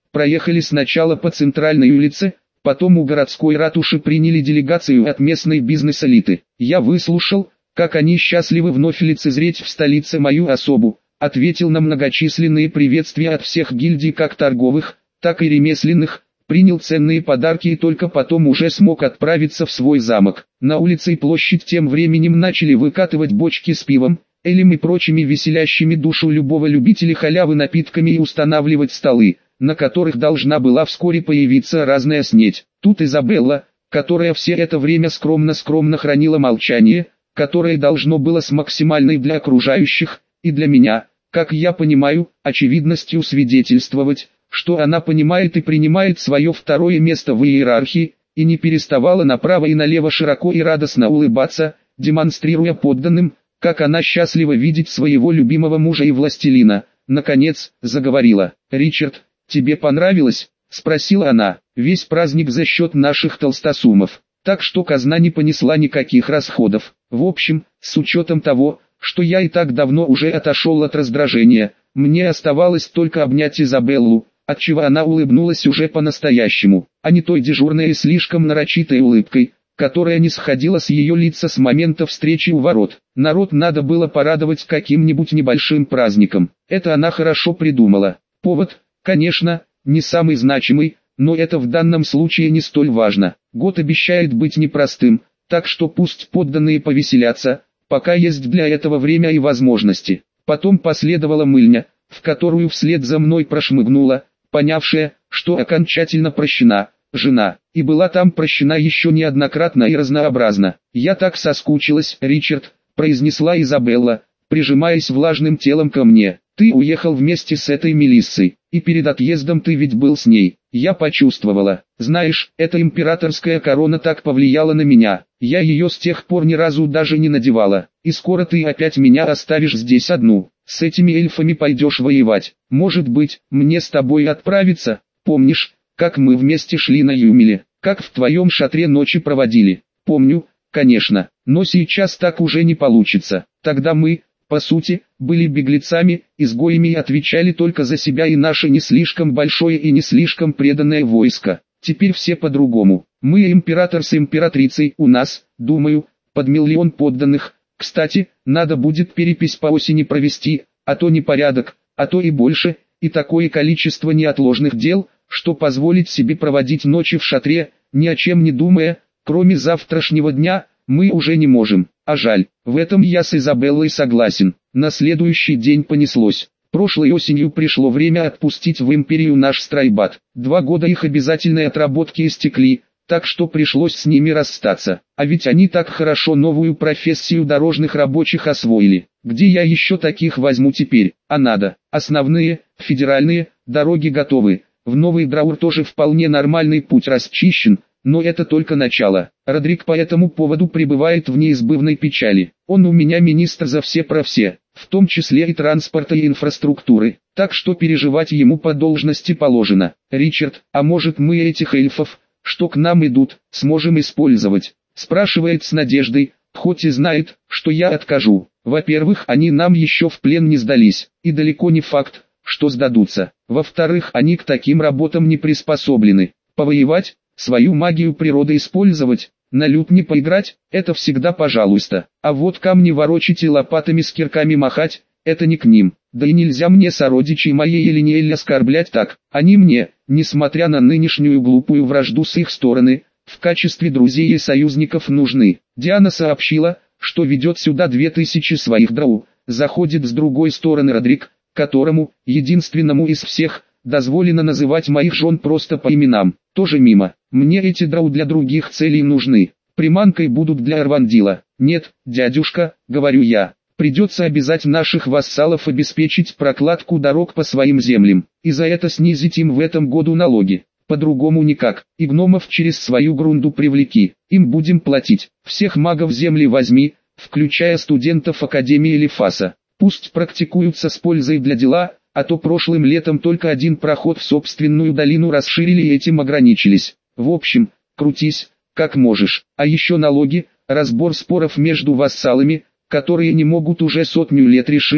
проехали сначала по центральной улице, потом у городской ратуши приняли делегацию от местной бизнес-элиты. Я выслушал, как они счастливы вновь лицезреть в столице мою особу, ответил на многочисленные приветствия от всех гильдий как торговых, так и ремесленных, принял ценные подарки и только потом уже смог отправиться в свой замок. На улице и площадь тем временем начали выкатывать бочки с пивом, элем и прочими веселящими душу любого любителя халявы напитками и устанавливать столы, на которых должна была вскоре появиться разная снедь. Тут Изабелла, которая все это время скромно хранила молчание, которое должно было с максимальной для окружающих, и для меня, как я понимаю, очевидностью свидетельствовать, что она понимает и принимает свое второе место в иерархии, и не переставала направо и налево широко и радостно улыбаться, демонстрируя подданным, как она счастлива видеть своего любимого мужа и властелина. Наконец, заговорила. «Ричард, тебе понравилось?» – спросила она. «Весь праздник за счет наших толстосумов, так что казна не понесла никаких расходов. В общем, с учетом того, что я и так давно уже отошел от раздражения, мне оставалось только обнять Изабеллу, отчего она улыбнулась уже по-настоящему, а не той дежурной и слишком нарочитой улыбкой, которая не сходила с ее лица с момента встречи у ворот. Народ надо было порадовать каким-нибудь небольшим праздником. Это она хорошо придумала. Повод, конечно, не самый значимый, но это в данном случае не столь важно. Год обещает быть непростым, так что пусть подданные повеселятся, пока есть для этого время и возможности. Потом последовала мыльня, в которую вслед за мной прошмыгнула, понявшая, что окончательно прощена, жена, и была там прощена еще неоднократно и разнообразно. «Я так соскучилась, Ричард», — произнесла Изабелла, прижимаясь влажным телом ко мне. «Ты уехал вместе с этой Мелиссой, и перед отъездом ты ведь был с ней». Я почувствовала. Знаешь, эта императорская корона так повлияла на меня. Я ее с тех пор ни разу даже не надевала. И скоро ты опять меня оставишь здесь одну. С этими эльфами пойдешь воевать. Может быть, мне с тобой отправиться? Помнишь, как мы вместе шли на Юмеле? Как в твоем шатре ночи проводили? Помню, конечно. Но сейчас так уже не получится. Тогда мы, по сути, были беглецами, изгоями и отвечали только за себя и наше не слишком большое и не слишком преданное войско. Теперь все по-другому. Мы император с императрицей, у нас, думаю, под 1 миллион подданных. Кстати, надо будет перепись по осени провести, а то непорядок, а то и больше, и такое количество неотложных дел, что позволить себе проводить ночи в шатре, ни о чем не думая, кроме завтрашнего дня, мы уже не можем. А жаль, в этом я с Изабеллой согласен. На следующий день понеслось. Прошлой осенью пришло время отпустить в империю наш стройбат. 2 года их обязательной отработки истекли, так что пришлось с ними расстаться. А ведь они так хорошо новую профессию дорожных рабочих освоили. Где я еще таких возьму теперь? А надо. Основные, федеральные, дороги готовы. В Новый Драур тоже вполне нормальный путь расчищен. Но это только начало. Родрик по этому поводу пребывает в неизбывной печали. Он у меня министр за все про все, в том числе и транспорта и инфраструктуры, так что переживать ему по должности положено. Ричард, а может мы этих эльфов, что к нам идут, сможем использовать? Спрашивает с надеждой, хоть и знает, что я откажу. Во-первых, они нам еще в плен не сдались, и далеко не факт, что сдадутся. Во-вторых, они к таким работам не приспособлены. Повоевать, свою магию природы использовать, на лютне поиграть, это всегда пожалуйста. А вот камни ворочить и лопатами с кирками махать, это не к ним. Да и нельзя мне сородичей моей Элиниэль оскорблять так. Они мне, несмотря на нынешнюю глупую вражду с их стороны, в качестве друзей и союзников нужны. Диана сообщила, что ведет сюда 2000 своих драу. Заходит с другой стороны Родрик, которому, единственному из всех, дозволено называть моих жен просто по именам. Тоже мимо. Мне эти драу для других целей нужны. Приманкой будут для Арвандила. Нет, дядюшка, говорю я. Придется обязать наших вассалов обеспечить прокладку дорог по своим землям. И за это снизить им в этом году налоги. По-другому никак. И гномов через свою грунду привлеки. Им будем платить. Всех магов земли возьми, включая студентов Академии Лефаса. Пусть практикуются с пользой для дела, а то прошлым летом только один проход в собственную долину расширили и этим ограничились. В общем, крутись, как можешь. А еще налоги, разбор споров между вассалами, которые не могут уже 100 лет решить,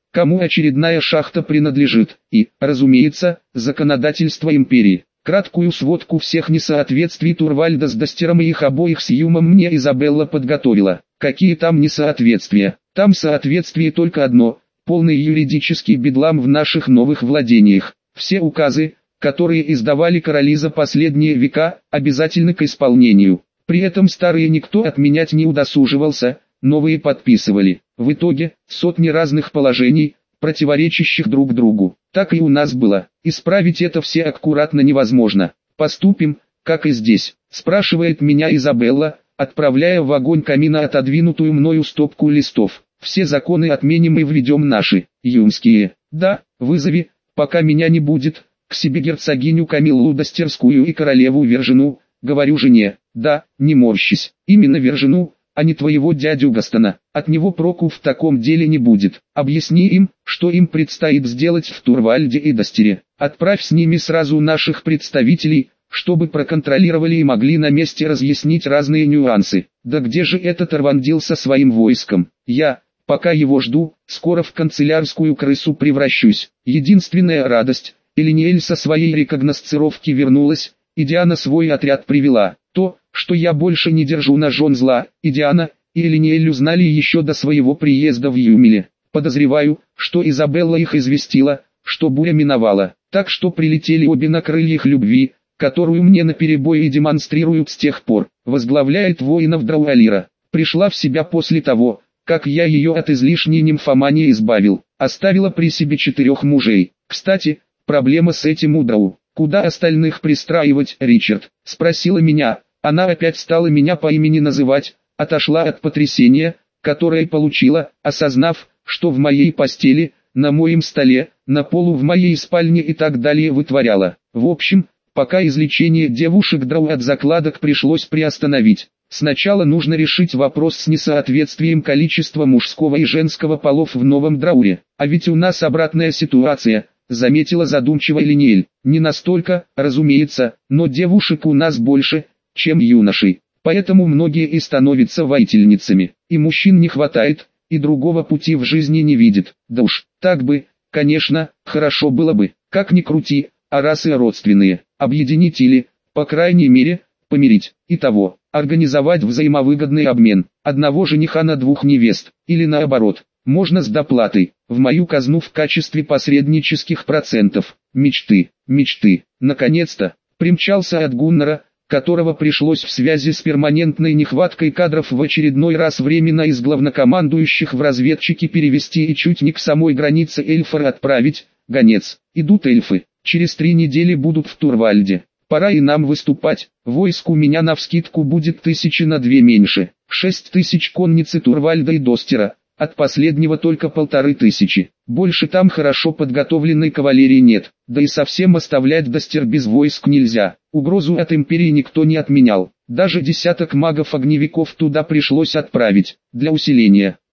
кому очередная шахта принадлежит, и, разумеется, законодательство империи. Краткую сводку всех несоответствий Турвальда с Дастером и их обоих с Юмом мне Изабелла подготовила. Какие там несоответствия? Там соответствие только одно – полный юридический бедлам в наших новых владениях. Все указы, которые издавали короли за последние века, обязательны к исполнению. При этом старые никто отменять не удосуживался, новые подписывали. В итоге, сотни разных положений, противоречащих друг другу. Так и у нас было. Исправить это все аккуратно невозможно. Поступим, как и здесь, спрашивает меня Изабелла, отправляя в огонь камина отодвинутую мною стопку листов. Все законы отменим и введем наши, юмские. Да, вызови, пока меня не будет, к себе герцогиню Камиллу Дастерскую и королеву Вержину, говорю жене. Да, не морщись, именно Вержину, а не твоего дядю Гастона. От него проку в таком деле не будет. Объясни им, что им предстоит сделать в Турвальде и Дастере. Отправь с ними сразу наших представителей, чтобы проконтролировали и могли на месте разъяснить разные нюансы. Да где же этот Арвандил со своим войском? Я, пока его жду, скоро в канцелярскую крысу превращусь. Единственная радость, Элиниэль со своей рекогносцировки вернулась, и Диана свой отряд привела. То, что я больше не держу на жен зла, и Диана, и Элиниэль узнали еще до своего приезда в Юмеле. Подозреваю, что Изабелла их известила, что буря миновала, так что прилетели обе на крыльях любви, которую мне наперебой и демонстрируют с тех пор. Возглавляет воинов Драуалира. Пришла в себя после того, как я ее от излишней нимфомании избавил. Оставила при себе 4 мужей. Кстати, проблема с этим у Драу. «Куда остальных пристраивать, Ричард?» – спросила меня. Она опять стала меня по имени называть, отошла от потрясения, которое получила, осознав, что в моей постели, на моем столе, на полу в моей спальне и так далее вытворяла. В общем, пока излечение девушек Драу от закладок пришлось приостановить. Сначала нужно решить вопрос с несоответствием количества мужского и женского полов в новом Драуре. А ведь у нас обратная ситуация, заметила задумчиво Элиниэль. Не настолько, разумеется, но девушек у нас больше, чем юношей. Поэтому многие и становятся воительницами. И мужчин не хватает, и другого пути в жизни не видит. Да уж, так бы, конечно, хорошо было бы. Как ни крути, а расы родственные. Объединить или, по крайней мере, помирить. Итого, организовать взаимовыгодный обмен. Одного жениха на 2 невест. Или наоборот. Можно с доплатой, в мою казну в качестве посреднических процентов. Мечты, мечты. Наконец-то, примчался от Гуннара, которого пришлось в связи с перманентной нехваткой кадров в очередной раз временно из главнокомандующих в разведчики перевести и чуть не к самой границе Эльфора отправить. Гонец, идут эльфы, через 3 недели будут в Турвальде. Пора и нам выступать, войск у меня навскидку будет 1000 на 2 меньше. 6000 конницы Турвальда и Достера. От последнего только 1500. Больше там хорошо подготовленной кавалерии нет, да и совсем оставлять Дастер без войск нельзя. Угрозу от империи никто не отменял. Даже десяток магов-огневиков туда пришлось отправить, для усиления.